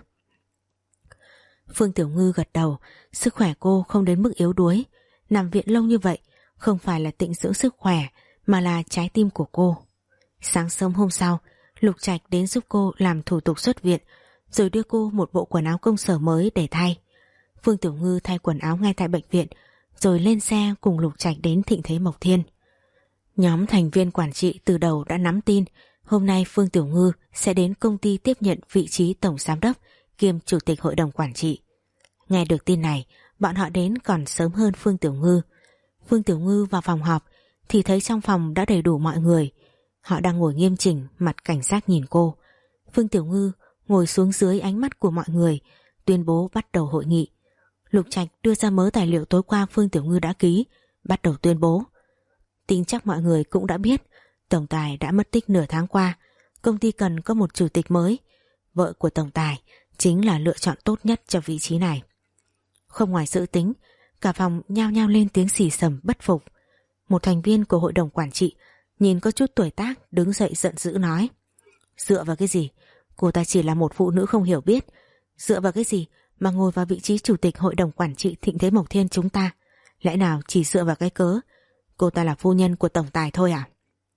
Phương Tiểu Ngư gật đầu, sức khỏe cô không đến mức yếu đuối. Nằm viện lâu như vậy không phải là tịnh dưỡng sức khỏe mà là trái tim của cô. Sáng sớm hôm sau, Lục Trạch đến giúp cô làm thủ tục xuất viện, rồi đưa cô một bộ quần áo công sở mới để thay. Phương Tiểu Ngư thay quần áo ngay tại bệnh viện, rồi lên xe cùng Lục Trạch đến Thịnh Thế Mộc Thiên. Nhóm thành viên quản trị từ đầu đã nắm tin hôm nay Phương Tiểu Ngư sẽ đến công ty tiếp nhận vị trí tổng giám đốc kiêm chủ tịch hội đồng quản trị. Nghe được tin này, bọn họ đến còn sớm hơn Phương Tiểu Ngư. Phương Tiểu Ngư vào phòng họp thì thấy trong phòng đã đầy đủ mọi người. Họ đang ngồi nghiêm chỉnh, mặt cảnh giác nhìn cô. Phương Tiểu Ngư ngồi xuống dưới ánh mắt của mọi người, tuyên bố bắt đầu hội nghị. Lục Trạch đưa ra mớ tài liệu tối qua Phương Tiểu Ngư đã ký, bắt đầu tuyên bố. Tin chắc mọi người cũng đã biết, tổng tài đã mất tích nửa tháng qua, công ty cần có một chủ tịch mới. Vợ của tổng tài chính là lựa chọn tốt nhất cho vị trí này. Không ngoài dự tính, cả phòng nhao nhao lên tiếng xì xầm bất phục. Một thành viên của hội đồng quản trị nhìn có chút tuổi tác đứng dậy giận dữ nói, dựa vào cái gì? Cô ta chỉ là một phụ nữ không hiểu biết. Dựa vào cái gì mà ngồi vào vị trí chủ tịch hội đồng quản trị Thịnh Thế Mộc Thiên chúng ta? Lẽ nào chỉ dựa vào cái cớ cô ta là phu nhân của tổng tài thôi à?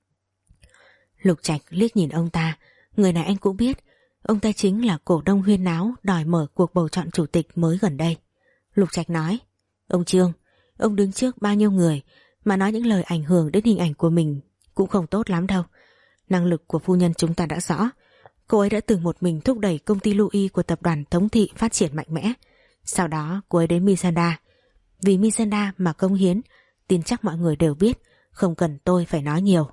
Lục Trạch liếc nhìn ông ta, người này anh cũng biết, ông ta chính là cổ đông huyên náo đòi mở cuộc bầu chọn chủ tịch mới gần đây. Lục Trạch nói, ông Trương, ông đứng trước bao nhiêu người mà nói những lời ảnh hưởng đến hình ảnh của mình cũng không tốt lắm đâu. Năng lực của phu nhân chúng ta đã rõ, cô ấy đã từng một mình thúc đẩy công ty Louis của tập đoàn Tống Thị phát triển mạnh mẽ. Sau đó cô ấy đến Misanda, vì Misanda mà cống hiến, tin chắc mọi người đều biết, không cần tôi phải nói nhiều.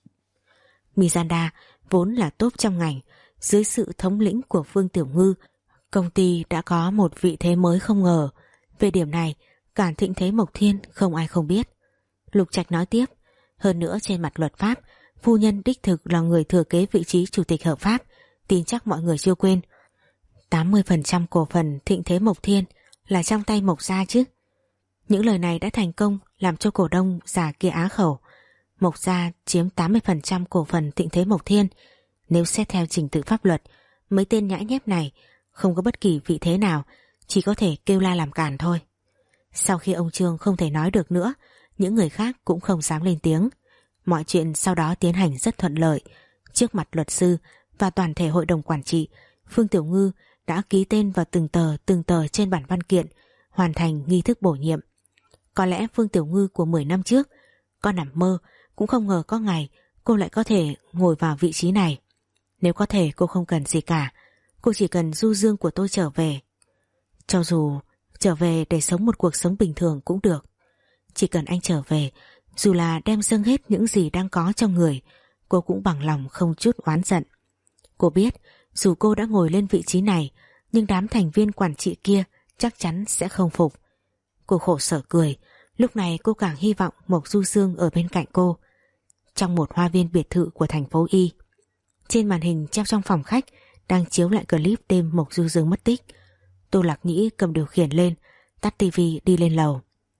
Misanda vốn là top trong ngành, dưới sự thống lĩnh của Phương Tiểu Ngư, công ty đã có một vị thế mới không ngờ. Về điểm này, cả Thịnh Thế Mộc Thiên không ai không biết. Lục Trạch nói tiếp, hơn nữa trên mặt luật pháp, phu nhân đích thực là người thừa kế vị trí chủ tịch hợp pháp, tin chắc mọi người chưa quên. tám mươi phần trăm cổ phần Thịnh Thế Mộc Thiên là trong tay Mộc gia chứ. Những lời này đã thành công làm cho cổ đông già kia á khẩu. Mộc gia chiếm tám mươi phần trăm cổ phần Thịnh Thế Mộc Thiên. Nếu xét theo trình tự pháp luật, mấy tên nhãi nhép này không có bất kỳ vị thế nào, chỉ có thể kêu la làm càn thôi. Sau khi ông Trương không thể nói được nữa, những người khác cũng không dám lên tiếng. Mọi chuyện sau đó tiến hành rất thuận lợi. Trước mặt luật sư và toàn thể hội đồng quản trị, Phương Tiểu Ngư đã ký tên vào từng tờ từng tờ trên bản văn kiện, hoàn thành nghi thức bổ nhiệm. Có lẽ Phương Tiểu Ngư của mười năm trước, con nằm mơ cũng không ngờ có ngày cô lại có thể ngồi vào vị trí này. Nếu có thể cô không cần gì cả, cô chỉ cần Du Dương của tôi trở về. Cho dù trở về để sống một cuộc sống bình thường cũng được. Chỉ cần anh trở về, Dù là đem dâng hết những gì đang có trong người, cô cũng bằng lòng không chút oán giận. Cô biết dù cô đã ngồi lên vị trí này, nhưng đám thành viên quản trị kia chắc chắn sẽ không phục. Cô khổ sở cười. Lúc này cô càng hy vọng Mộc Du Dương ở bên cạnh cô. Trong một hoa viên biệt thự của thành phố Y, trên màn hình treo trong phòng khách đang chiếu lại clip đêm Mộc Du Dương mất tích. Tô Lạc Nhĩ cầm điều khiển lên, tắt tivi đi lên lầu.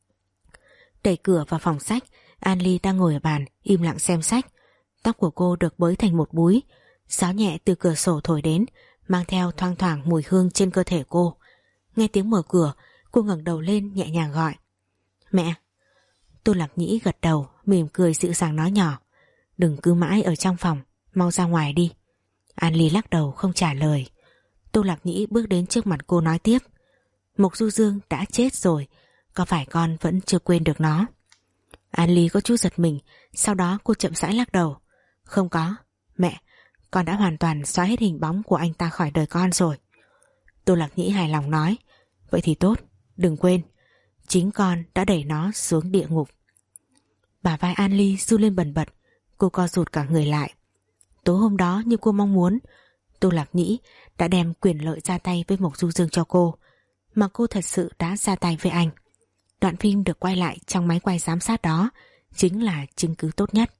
Đẩy cửa vào phòng sách, An Ly đang ngồi ở bàn im lặng xem sách. Tóc của cô được bới thành một búi, gió nhẹ từ cửa sổ thổi đến, mang theo thoang thoảng mùi hương trên cơ thể cô. Nghe tiếng mở cửa, cô ngẩng đầu lên nhẹ nhàng gọi: "Mẹ." Tô Lạc Nhĩ gật đầu, mỉm cười dịu dàng nói nhỏ: "Đừng cứ mãi ở trong phòng, mau ra ngoài đi." An Ly lắc đầu không trả lời. Tô Lạc Nhĩ bước đến trước mặt cô nói tiếp: "Mộc Du Dương đã chết rồi, có phải con vẫn chưa quên được nó?" An Ly có chút giật mình, sau đó cô chậm rãi lắc đầu: "Không có, mẹ, con đã hoàn toàn xóa hết hình bóng của anh ta khỏi đời con rồi." Tô Lạc Nhĩ hài lòng nói: "Vậy thì tốt, đừng quên, chính con đã đẩy nó xuống địa ngục." Bả vai An Ly run lên bần bật, cô co rụt cả người lại. Tối hôm đó như cô mong muốn, Tô Lạc Nhĩ đã đem quyền lợi ra tay với Mộc Du Dương cho cô, mà cô thật sự đã ra tay với anh. Đoạn phim được quay lại trong máy quay giám sát đó chính là chứng cứ tốt nhất.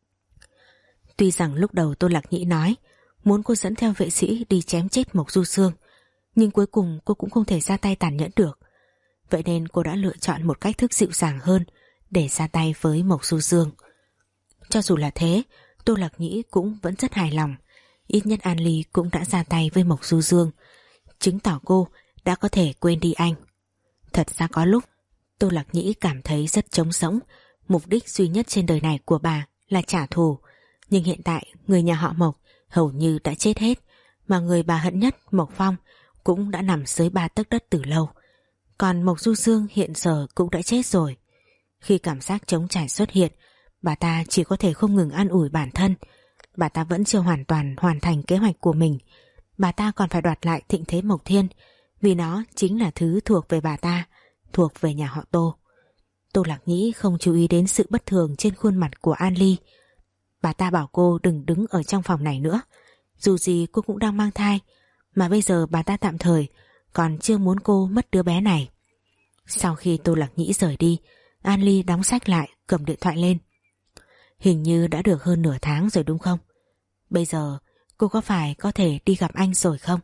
Tuy rằng lúc đầu Tô Lạc Nhĩ nói muốn cô dẫn theo vệ sĩ đi chém chết Mộc Du Dương, nhưng cuối cùng cô cũng không thể ra tay tàn nhẫn được. Vậy nên cô đã lựa chọn một cách thức dịu dàng hơn để ra tay với Mộc Du Dương. Cho dù là thế, Tô Lạc Nhĩ cũng vẫn rất hài lòng. Ít nhất An Ly cũng đã ra tay với Mộc Du Dương, chứng tỏ cô đã có thể quên đi anh. Thật ra có lúc Tô Lạc Nhĩ cảm thấy rất trống rỗng. Mục đích duy nhất trên đời này của bà là trả thù, nhưng hiện tại người nhà họ Mộc hầu như đã chết hết, mà người bà hận nhất, Mộc Phong, cũng đã nằm dưới ba tấc đất từ lâu. Còn Mộc Du Dương hiện giờ cũng đã chết rồi. Khi cảm giác trống trải xuất hiện, bà ta chỉ có thể không ngừng an ủi bản thân. Bà ta vẫn chưa hoàn toàn hoàn thành kế hoạch của mình. Bà ta còn phải đoạt lại thịnh thế Mộc Thiên, vì nó chính là thứ thuộc về bà ta, thuộc về nhà họ Tô. Tô Lạc Nhĩ không chú ý đến sự bất thường trên khuôn mặt của An Ly. Bà ta bảo cô đừng đứng ở trong phòng này nữa. Dù gì cô cũng đang mang thai, mà bây giờ bà ta tạm thời còn chưa muốn cô mất đứa bé này. Sau khi Tô Lạc Nhĩ rời đi, An Ly đóng sách lại, cầm điện thoại lên. Hình như đã được hơn nửa tháng rồi đúng không? Bây giờ cô có phải có thể đi gặp anh rồi không?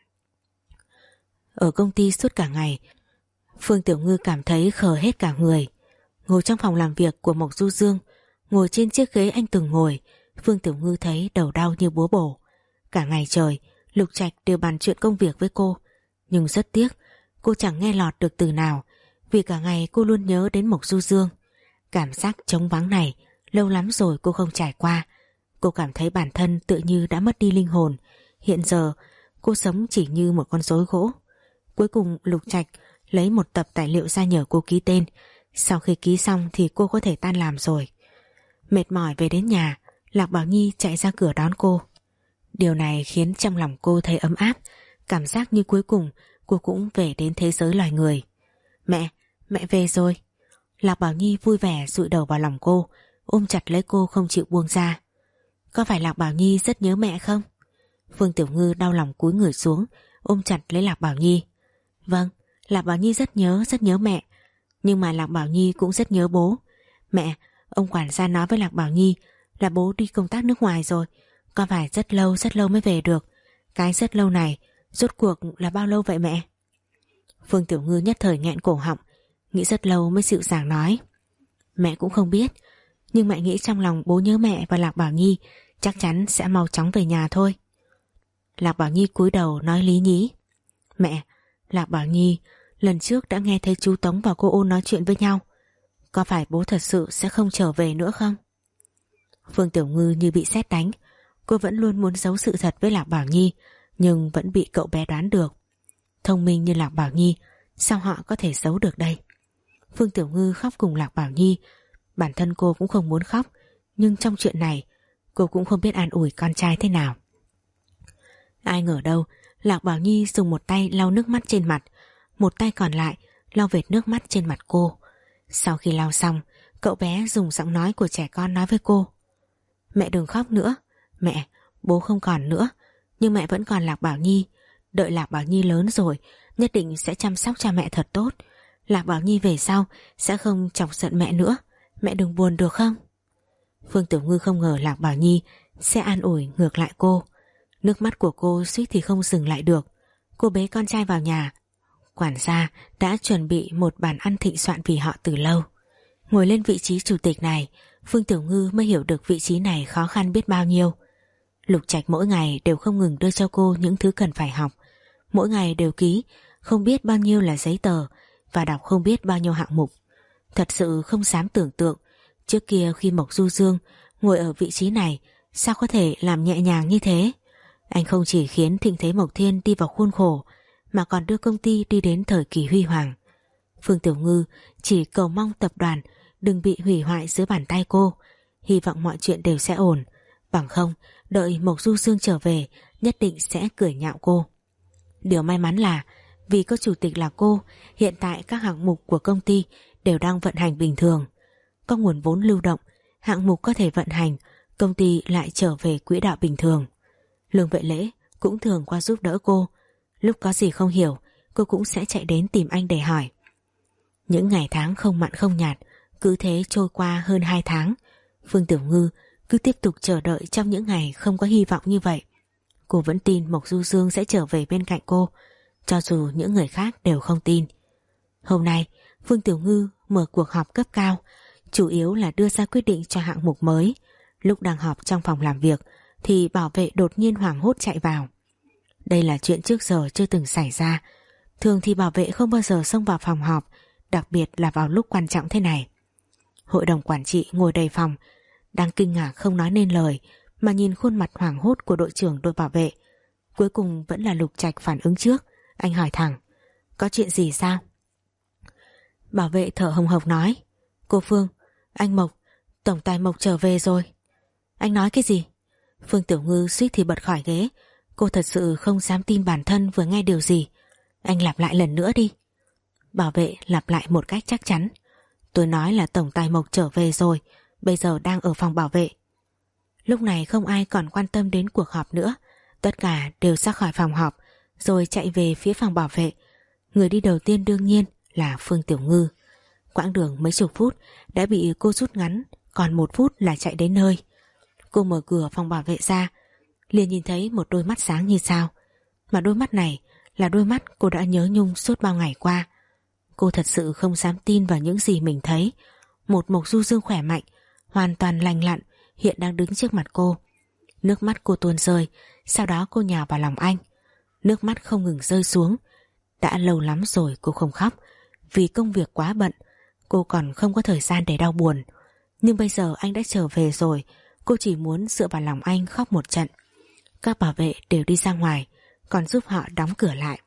Ở công ty suốt cả ngày, Phương Tiểu Ngư cảm thấy khờ hết cả người. Ngồi trong phòng làm việc của Mộc Du Dương, ngồi trên chiếc ghế anh từng ngồi, Phương Tiểu Ngư thấy đầu đau như búa bổ. Cả ngày trời, Lục Trạch đều bàn chuyện công việc với cô, nhưng rất tiếc, cô chẳng nghe lọt được từ nào, vì cả ngày cô luôn nhớ đến Mộc Du Dương. Cảm giác trống vắng này lâu lắm rồi cô không trải qua. Cô cảm thấy bản thân tự như đã mất đi linh hồn. Hiện giờ cô sống chỉ như một con rối gỗ. Cuối cùng Lục Trạch lấy một tập tài liệu ra nhờ cô ký tên. Sau khi ký xong thì cô có thể tan làm rồi. Mệt mỏi về đến nhà, Lạc Bảo Nhi chạy ra cửa đón cô. Điều này khiến trong lòng cô thấy ấm áp, cảm giác như cuối cùng cô cũng về đến thế giới loài người. Mẹ, mẹ về rồi. Lạc Bảo Nhi vui vẻ dụi đầu vào lòng cô, ôm chặt lấy cô không chịu buông ra. Có phải Lạc Bảo Nhi rất nhớ mẹ không? Phương Tiểu Ngư đau lòng cúi người xuống, ôm chặt lấy Lạc Bảo Nhi. Vâng, Lạc Bảo Nhi rất nhớ, rất nhớ mẹ. Nhưng mà Lạc Bảo Nhi cũng rất nhớ bố. Mẹ, ông quản gia nói với Lạc Bảo Nhi là bố đi công tác nước ngoài rồi, có phải rất lâu rất lâu mới về được. Cái rất lâu này rốt cuộc là bao lâu vậy mẹ? Phương Tiểu Ngư nhất thời nghẹn cổ họng, nghĩ rất lâu mới dịu dàng nói. Mẹ cũng không biết, nhưng mẹ nghĩ trong lòng bố nhớ mẹ và Lạc Bảo Nhi chắc chắn sẽ mau chóng về nhà thôi. Lạc Bảo Nhi cúi đầu nói lý nhí. Mẹ, Lạc Bảo Nhi lần trước đã nghe thấy chú Tống và cô Ôn nói chuyện với nhau. Có phải bố thật sự sẽ không trở về nữa không? Phương Tiểu Ngư như bị sét đánh. Cô vẫn luôn muốn giấu sự thật với Lạc Bảo Nhi, nhưng vẫn bị cậu bé đoán được. Thông minh như Lạc Bảo Nhi, sao họ có thể giấu được đây? Phương Tiểu Ngư khóc cùng Lạc Bảo Nhi. Bản thân cô cũng không muốn khóc, nhưng trong chuyện này cô cũng không biết an ủi con trai thế nào. Ai ngờ đâu, Lạc Bảo Nhi dùng một tay lau nước mắt trên mặt, một tay còn lại lau vệt nước mắt trên mặt cô. Sau khi lau xong, Cậu bé dùng giọng nói của trẻ con nói với cô. Mẹ đừng khóc nữa. Mẹ, bố không còn nữa, nhưng mẹ vẫn còn Lạc Bảo Nhi. Đợi Lạc Bảo Nhi lớn rồi nhất định sẽ chăm sóc cho mẹ thật tốt. Lạc Bảo Nhi về sau sẽ không chọc giận mẹ nữa. Mẹ đừng buồn được không? Phương Tiểu Ngư không ngờ Lạc Bảo Nhi sẽ an ủi ngược lại cô. Nước mắt của cô suýt thì không dừng lại được. Cô bế con trai vào nhà. Quản gia đã chuẩn bị một bàn ăn thịnh soạn vì họ từ lâu. Ngồi lên vị trí chủ tịch này, Phương Tiểu Ngư mới hiểu được vị trí này khó khăn biết bao nhiêu. Lục Trạch mỗi ngày đều không ngừng đưa cho cô những thứ cần phải học. Mỗi ngày đều ký không biết bao nhiêu là giấy tờ và đọc không biết bao nhiêu hạng mục. Thật sự không dám tưởng tượng trước kia khi Mộc Du Dương ngồi ở vị trí này sao có thể làm nhẹ nhàng như thế. Anh không chỉ khiến thịnh thế Mộc Thiên đi vào khuôn khổ mà còn đưa công ty đi đến thời kỳ huy hoàng. Phương Tiểu Ngư chỉ cầu mong tập đoàn đừng bị hủy hoại dưới bàn tay cô, hy vọng mọi chuyện đều sẽ ổn, bằng không đợi Mộc Du Dương trở về nhất định sẽ cười nhạo cô. Điều may mắn là vì có chủ tịch là cô, hiện tại các hạng mục của công ty đều đang vận hành bình thường. Có nguồn vốn lưu động, hạng mục có thể vận hành, công ty lại trở về quỹ đạo bình thường. Lương Vệ Lễ cũng thường qua giúp đỡ cô. Lúc có gì không hiểu, cô cũng sẽ chạy đến tìm anh để hỏi. Những ngày tháng không mặn không nhạt, cứ thế trôi qua hơn hai tháng. Phương Tiểu Ngư cứ tiếp tục chờ đợi trong những ngày không có hy vọng như vậy. Cô vẫn tin Mộc Du Dương sẽ trở về bên cạnh cô, cho dù những người khác đều không tin. Hôm nay, Phương Tiểu Ngư mở cuộc họp cấp cao, chủ yếu là đưa ra quyết định cho hạng mục mới. Lúc đang họp trong phòng làm việc thì bảo vệ đột nhiên hoảng hốt chạy vào. Đây là chuyện trước giờ chưa từng xảy ra. Thường thì bảo vệ không bao giờ xông vào phòng họp, đặc biệt là vào lúc quan trọng thế này. Hội đồng quản trị ngồi đầy phòng, đang kinh ngạc không nói nên lời mà nhìn khuôn mặt hoảng hốt của đội trưởng đội bảo vệ. Cuối cùng vẫn là Lục Trạch phản ứng trước. Anh hỏi thẳng, có chuyện gì sao? Bảo vệ thở hồng hộc nói, cô Phương, anh Mộc, tổng tài Mộc trở về rồi. Anh nói cái gì? Phương Tiểu Ngư suýt thì bật khỏi ghế. Cô thật sự không dám tin bản thân vừa nghe điều gì. Anh lặp lại lần nữa đi. Bảo vệ lặp lại một cách chắc chắn. Tôi nói là tổng tài Mộc trở về rồi, bây giờ đang ở phòng bảo vệ. Lúc này không ai còn quan tâm đến cuộc họp nữa. Tất cả đều ra khỏi phòng họp rồi chạy về phía phòng bảo vệ. Người đi đầu tiên đương nhiên là Phương Tiểu Ngư. Quãng đường mấy chục phút đã bị cô rút ngắn, còn một phút là chạy đến nơi. Cô mở cửa phòng bảo vệ ra, liền nhìn thấy một đôi mắt sáng như sao. Mà đôi mắt này là đôi mắt cô đã nhớ nhung suốt bao ngày qua. Cô thật sự không dám tin vào những gì mình thấy. Một Mộc Du Dương khỏe mạnh, hoàn toàn lành lặn hiện đang đứng trước mặt cô. Nước mắt cô tuôn rơi, sau đó cô nhào vào lòng anh. Nước mắt không ngừng rơi xuống. Đã lâu lắm rồi cô không khóc, vì công việc quá bận, cô còn không có thời gian để đau buồn. Nhưng bây giờ anh đã trở về rồi, cô chỉ muốn dựa vào lòng anh khóc một trận. Các bảo vệ đều đi ra ngoài, còn giúp họ đóng cửa lại.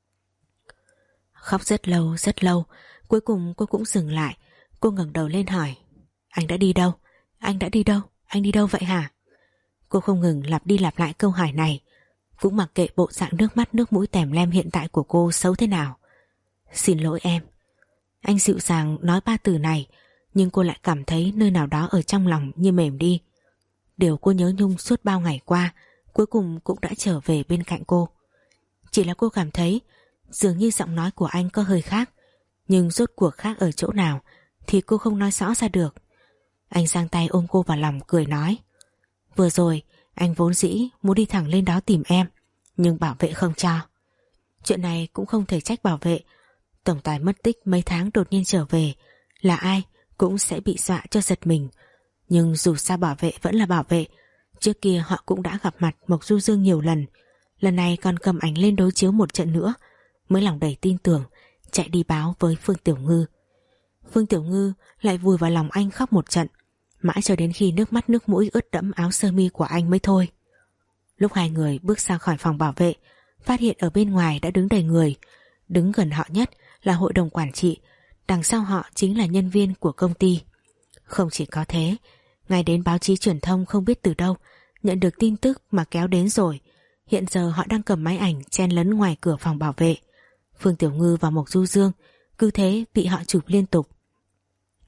Khóc rất lâu rất lâu, cuối cùng cô cũng dừng lại. Cô ngẩng đầu lên hỏi, anh đã đi đâu? Anh đã đi đâu? Anh đi đâu vậy hả? Cô không ngừng lặp đi lặp lại câu hỏi này, cũng mặc kệ bộ dạng nước mắt nước mũi tèm lem hiện tại của cô xấu thế nào. Xin lỗi em. Anh dịu dàng nói ba từ này, nhưng cô lại cảm thấy nơi nào đó ở trong lòng như mềm đi. Điều cô nhớ nhung suốt bao ngày qua cuối cùng cũng đã trở về bên cạnh cô. Chỉ là cô cảm thấy dường như giọng nói của anh có hơi khác, nhưng rốt cuộc khác ở chỗ nào thì cô không nói rõ ra được. Anh giang tay ôm cô vào lòng cười nói, vừa rồi anh vốn dĩ muốn đi thẳng lên đó tìm em, nhưng bảo vệ không cho. Chuyện này cũng không thể trách bảo vệ. Tổng tài mất tích mấy tháng đột nhiên trở về, là ai cũng sẽ bị dọa cho giật mình. Nhưng dù sao bảo vệ vẫn là bảo vệ. Trước kia họ cũng đã gặp mặt Mộc Du Dương nhiều lần, lần này còn cầm ảnh lên đối chiếu một trận nữa, mới lòng đầy tin tưởng chạy đi báo với Phương Tiểu Ngư. Phương Tiểu Ngư lại vùi vào lòng anh khóc một trận, mãi cho đến khi nước mắt nước mũi ướt đẫm áo sơ mi của anh mới thôi. Lúc hai người bước ra khỏi phòng bảo vệ, phát hiện ở bên ngoài đã đứng đầy người. Đứng gần họ nhất là hội đồng quản trị, đằng sau họ chính là nhân viên của công ty. Không chỉ có thế, ngay đến báo chí truyền thông không biết từ đâu nhận được tin tức mà kéo đến rồi. Hiện giờ họ đang cầm máy ảnh chen lấn ngoài cửa phòng bảo vệ. Phương Tiểu Ngư và Mộc Du Dương cứ thế bị họ chụp liên tục.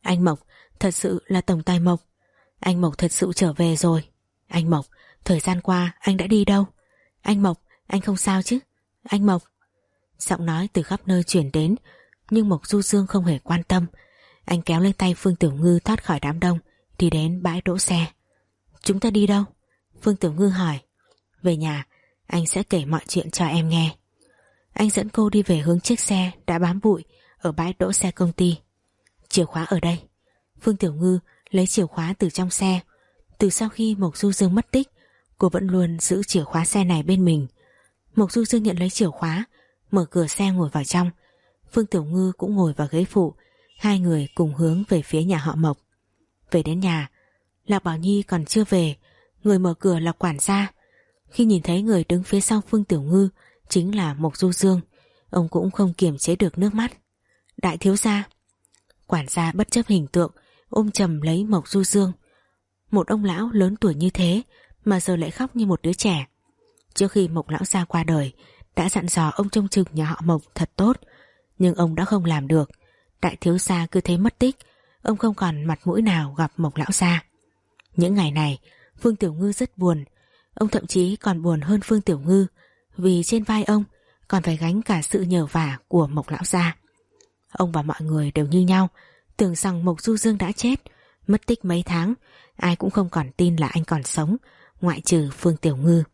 Anh Mộc, thật sự là tổng tài Mộc. Anh Mộc thật sự trở về rồi. Anh Mộc, thời gian qua anh đã đi đâu? Anh Mộc, anh không sao chứ? Anh Mộc. Giọng nói từ khắp nơi chuyển đến, nhưng Mộc Du Dương không hề quan tâm. Anh kéo lên tay Phương Tiểu Ngư thoát khỏi đám đông, đi đến bãi đỗ xe. Chúng ta đi đâu? Phương Tiểu Ngư hỏi. Về nhà, anh sẽ kể mọi chuyện cho em nghe. Anh dẫn cô đi về hướng chiếc xe đã bám bụi ở bãi đỗ xe công ty. Chìa khóa ở đây. Phương Tiểu Ngư lấy chìa khóa từ trong xe. Từ sau khi Mộc Du Dương mất tích, cô vẫn luôn giữ chìa khóa xe này bên mình. Mộc Du Dương nhận lấy chìa khóa, mở cửa xe ngồi vào trong. Phương Tiểu Ngư cũng ngồi vào ghế phụ. Hai người cùng hướng về phía nhà họ Mộc. Về đến nhà, Lạc Bảo Nhi còn chưa về. Người mở cửa là quản gia. Khi nhìn thấy người đứng phía sau Phương Tiểu Ngư chính là Mộc Du Dương, ông cũng không kiềm chế được nước mắt. Đại thiếu gia. Quản gia bất chấp hình tượng ôm chầm lấy Mộc Du Dương. Một ông lão lớn tuổi như thế mà giờ lại khóc như một đứa trẻ. Trước khi Mộc lão gia qua đời, đã dặn dò ông trông chừng nhà họ Mộc thật tốt, nhưng ông đã không làm được. Đại thiếu gia cứ thế mất tích, ông không còn mặt mũi nào gặp Mộc lão gia. Những ngày này Phương Tiểu Ngư rất buồn. Ông thậm chí còn buồn hơn Phương Tiểu Ngư, vì trên vai ông còn phải gánh cả sự nhờ vả của Mộc lão gia. Ông và mọi người đều như nhau, tưởng rằng Mộc Du Dương đã chết, mất tích mấy tháng, ai cũng không còn tin là anh còn sống, ngoại trừ Phương Tiểu Ngư.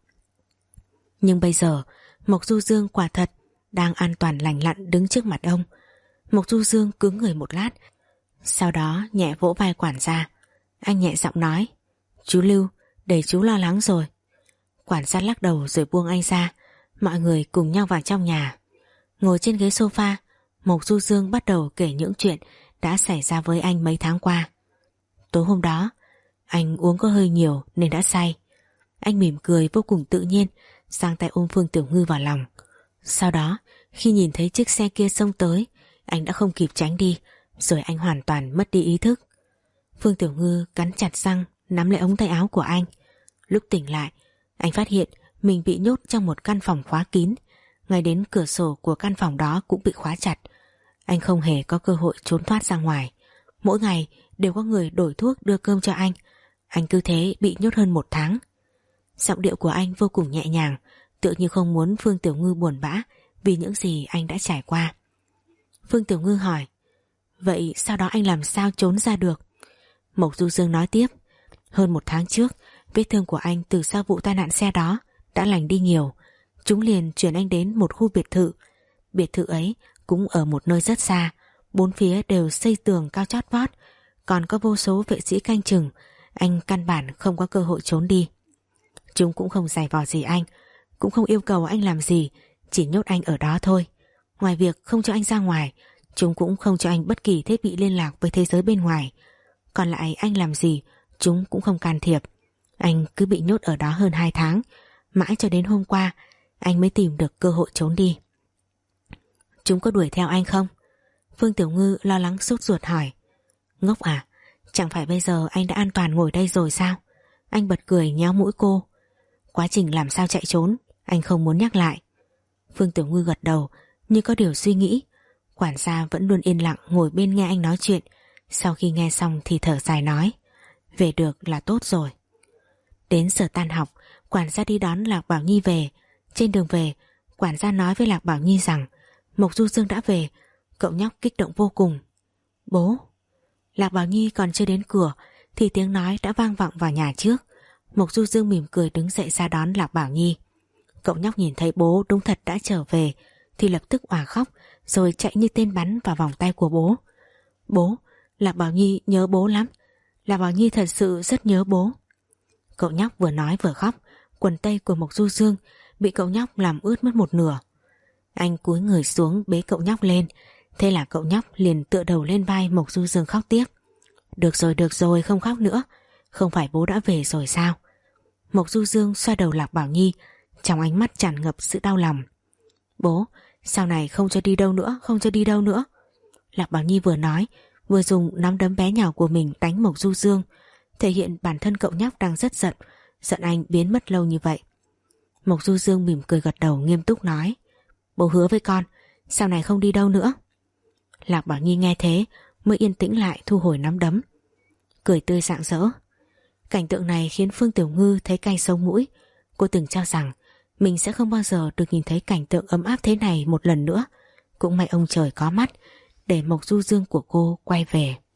Nhưng bây giờ Mộc Du Dương quả thật đang an toàn lành lặn đứng trước mặt ông. Mộc Du Dương cứng người một lát, sau đó nhẹ vỗ vai quản gia. Anh nhẹ giọng nói, chú Lưu, để chú lo lắng rồi. Quản gia lắc đầu rồi buông anh ra. Mọi người cùng nhau vào trong nhà. Ngồi trên ghế sofa, Mộc Du Dương bắt đầu kể những chuyện đã xảy ra với anh mấy tháng qua. Tối hôm đó, anh uống có hơi nhiều nên đã say. Anh mỉm cười vô cùng tự nhiên, giang tay ôm Phương Tiểu Ngư vào lòng. Sau đó, khi nhìn thấy chiếc xe kia xông tới, anh đã không kịp tránh đi, rồi anh hoàn toàn mất đi ý thức. Phương Tiểu Ngư cắn chặt răng, nắm lấy ống tay áo của anh. Lúc tỉnh lại, anh phát hiện mình bị nhốt trong một căn phòng khóa kín. Ngay đến cửa sổ của căn phòng đó cũng bị khóa chặt. Anh không hề có cơ hội trốn thoát ra ngoài. Mỗi ngày đều có người đổi thuốc đưa cơm cho anh. Anh cứ thế bị nhốt hơn một tháng. Giọng điệu của anh vô cùng nhẹ nhàng, tựa như không muốn Phương Tiểu Ngư buồn bã vì những gì anh đã trải qua. Phương Tiểu Ngư hỏi, vậy sau đó anh làm sao trốn ra được? Mộc Du Dương nói tiếp, hơn một tháng trước, vết thương của anh từ sau vụ tai nạn xe đó đã lành đi nhiều. Chúng liền chuyển anh đến một khu biệt thự. Biệt thự ấy cũng ở một nơi rất xa, bốn phía đều xây tường cao chót vót, còn có vô số vệ sĩ canh chừng. Anh căn bản không có cơ hội trốn đi. Chúng cũng không giày vò gì anh, cũng không yêu cầu anh làm gì, chỉ nhốt anh ở đó thôi. Ngoài việc không cho anh ra ngoài, chúng cũng không cho anh bất kỳ thiết bị liên lạc với thế giới bên ngoài. Còn lại anh làm gì, chúng cũng không can thiệp. Anh cứ bị nhốt ở đó hơn hai tháng, mãi cho đến hôm qua anh mới tìm được cơ hội trốn đi. Chúng có đuổi theo anh không? Phương Tiểu Ngư lo lắng sốt ruột hỏi. Ngốc à, chẳng phải bây giờ anh đã an toàn ngồi đây rồi sao? Anh bật cười nhéo mũi cô. Quá trình làm sao chạy trốn anh không muốn nhắc lại. Phương Tiểu Ngư gật đầu như có điều suy nghĩ. Quản gia vẫn luôn yên lặng ngồi bên nghe anh nói chuyện. Sau khi nghe xong thì thở dài nói, về được là tốt rồi. Đến giờ tan học, quản gia đi đón Lạc Bảo Nhi về. Trên đường về, quản gia nói với Lạc Bảo Nhi rằng Mộc Du Dương đã về. Cậu nhóc kích động vô cùng. Bố. Lạc Bảo Nhi còn chưa đến cửa thì tiếng nói đã vang vọng vào nhà trước. Mộc Du Dương mỉm cười đứng dậy ra đón Lạc Bảo Nhi. Cậu nhóc nhìn thấy bố đúng thật đã trở về thì lập tức òa khóc, rồi chạy như tên bắn vào vòng tay của bố. Bố, Lạc Bảo Nhi nhớ bố lắm. Lạc Bảo Nhi thật sự rất nhớ bố. Cậu nhóc vừa nói vừa khóc. Quần tây của Mộc Du Dương bị cậu nhóc làm ướt mất một nửa. Anh cúi người xuống bế cậu nhóc lên. Thế là cậu nhóc liền tựa đầu lên vai Mộc Du Dương khóc tiếp. Được rồi được rồi, không khóc nữa. Không phải bố đã về rồi sao? Mộc Du Dương xoa đầu Lạc Bảo Nhi, trong ánh mắt tràn ngập sự đau lòng. Bố, sau này không cho đi đâu nữa, không cho đi đâu nữa. Lạc Bảo Nhi vừa nói vừa dùng nắm đấm bé nhỏ của mình đánh Mộc Du Dương, thể hiện bản thân cậu nhóc đang rất giận, giận anh biến mất lâu như vậy. Mộc Du Dương mỉm cười gật đầu nghiêm túc nói, bố hứa với con sau này không đi đâu nữa. Lạc Bảo Nhi nghe thế mới yên tĩnh lại thu hồi nắm đấm, cười tươi rạng rỡ. Cảnh tượng này khiến Phương Tiểu Ngư thấy cay sống mũi. Cô từng cho rằng mình sẽ không bao giờ được nhìn thấy cảnh tượng ấm áp thế này một lần nữa. Cũng may ông trời có mắt để Mộc Du Dương của cô quay về.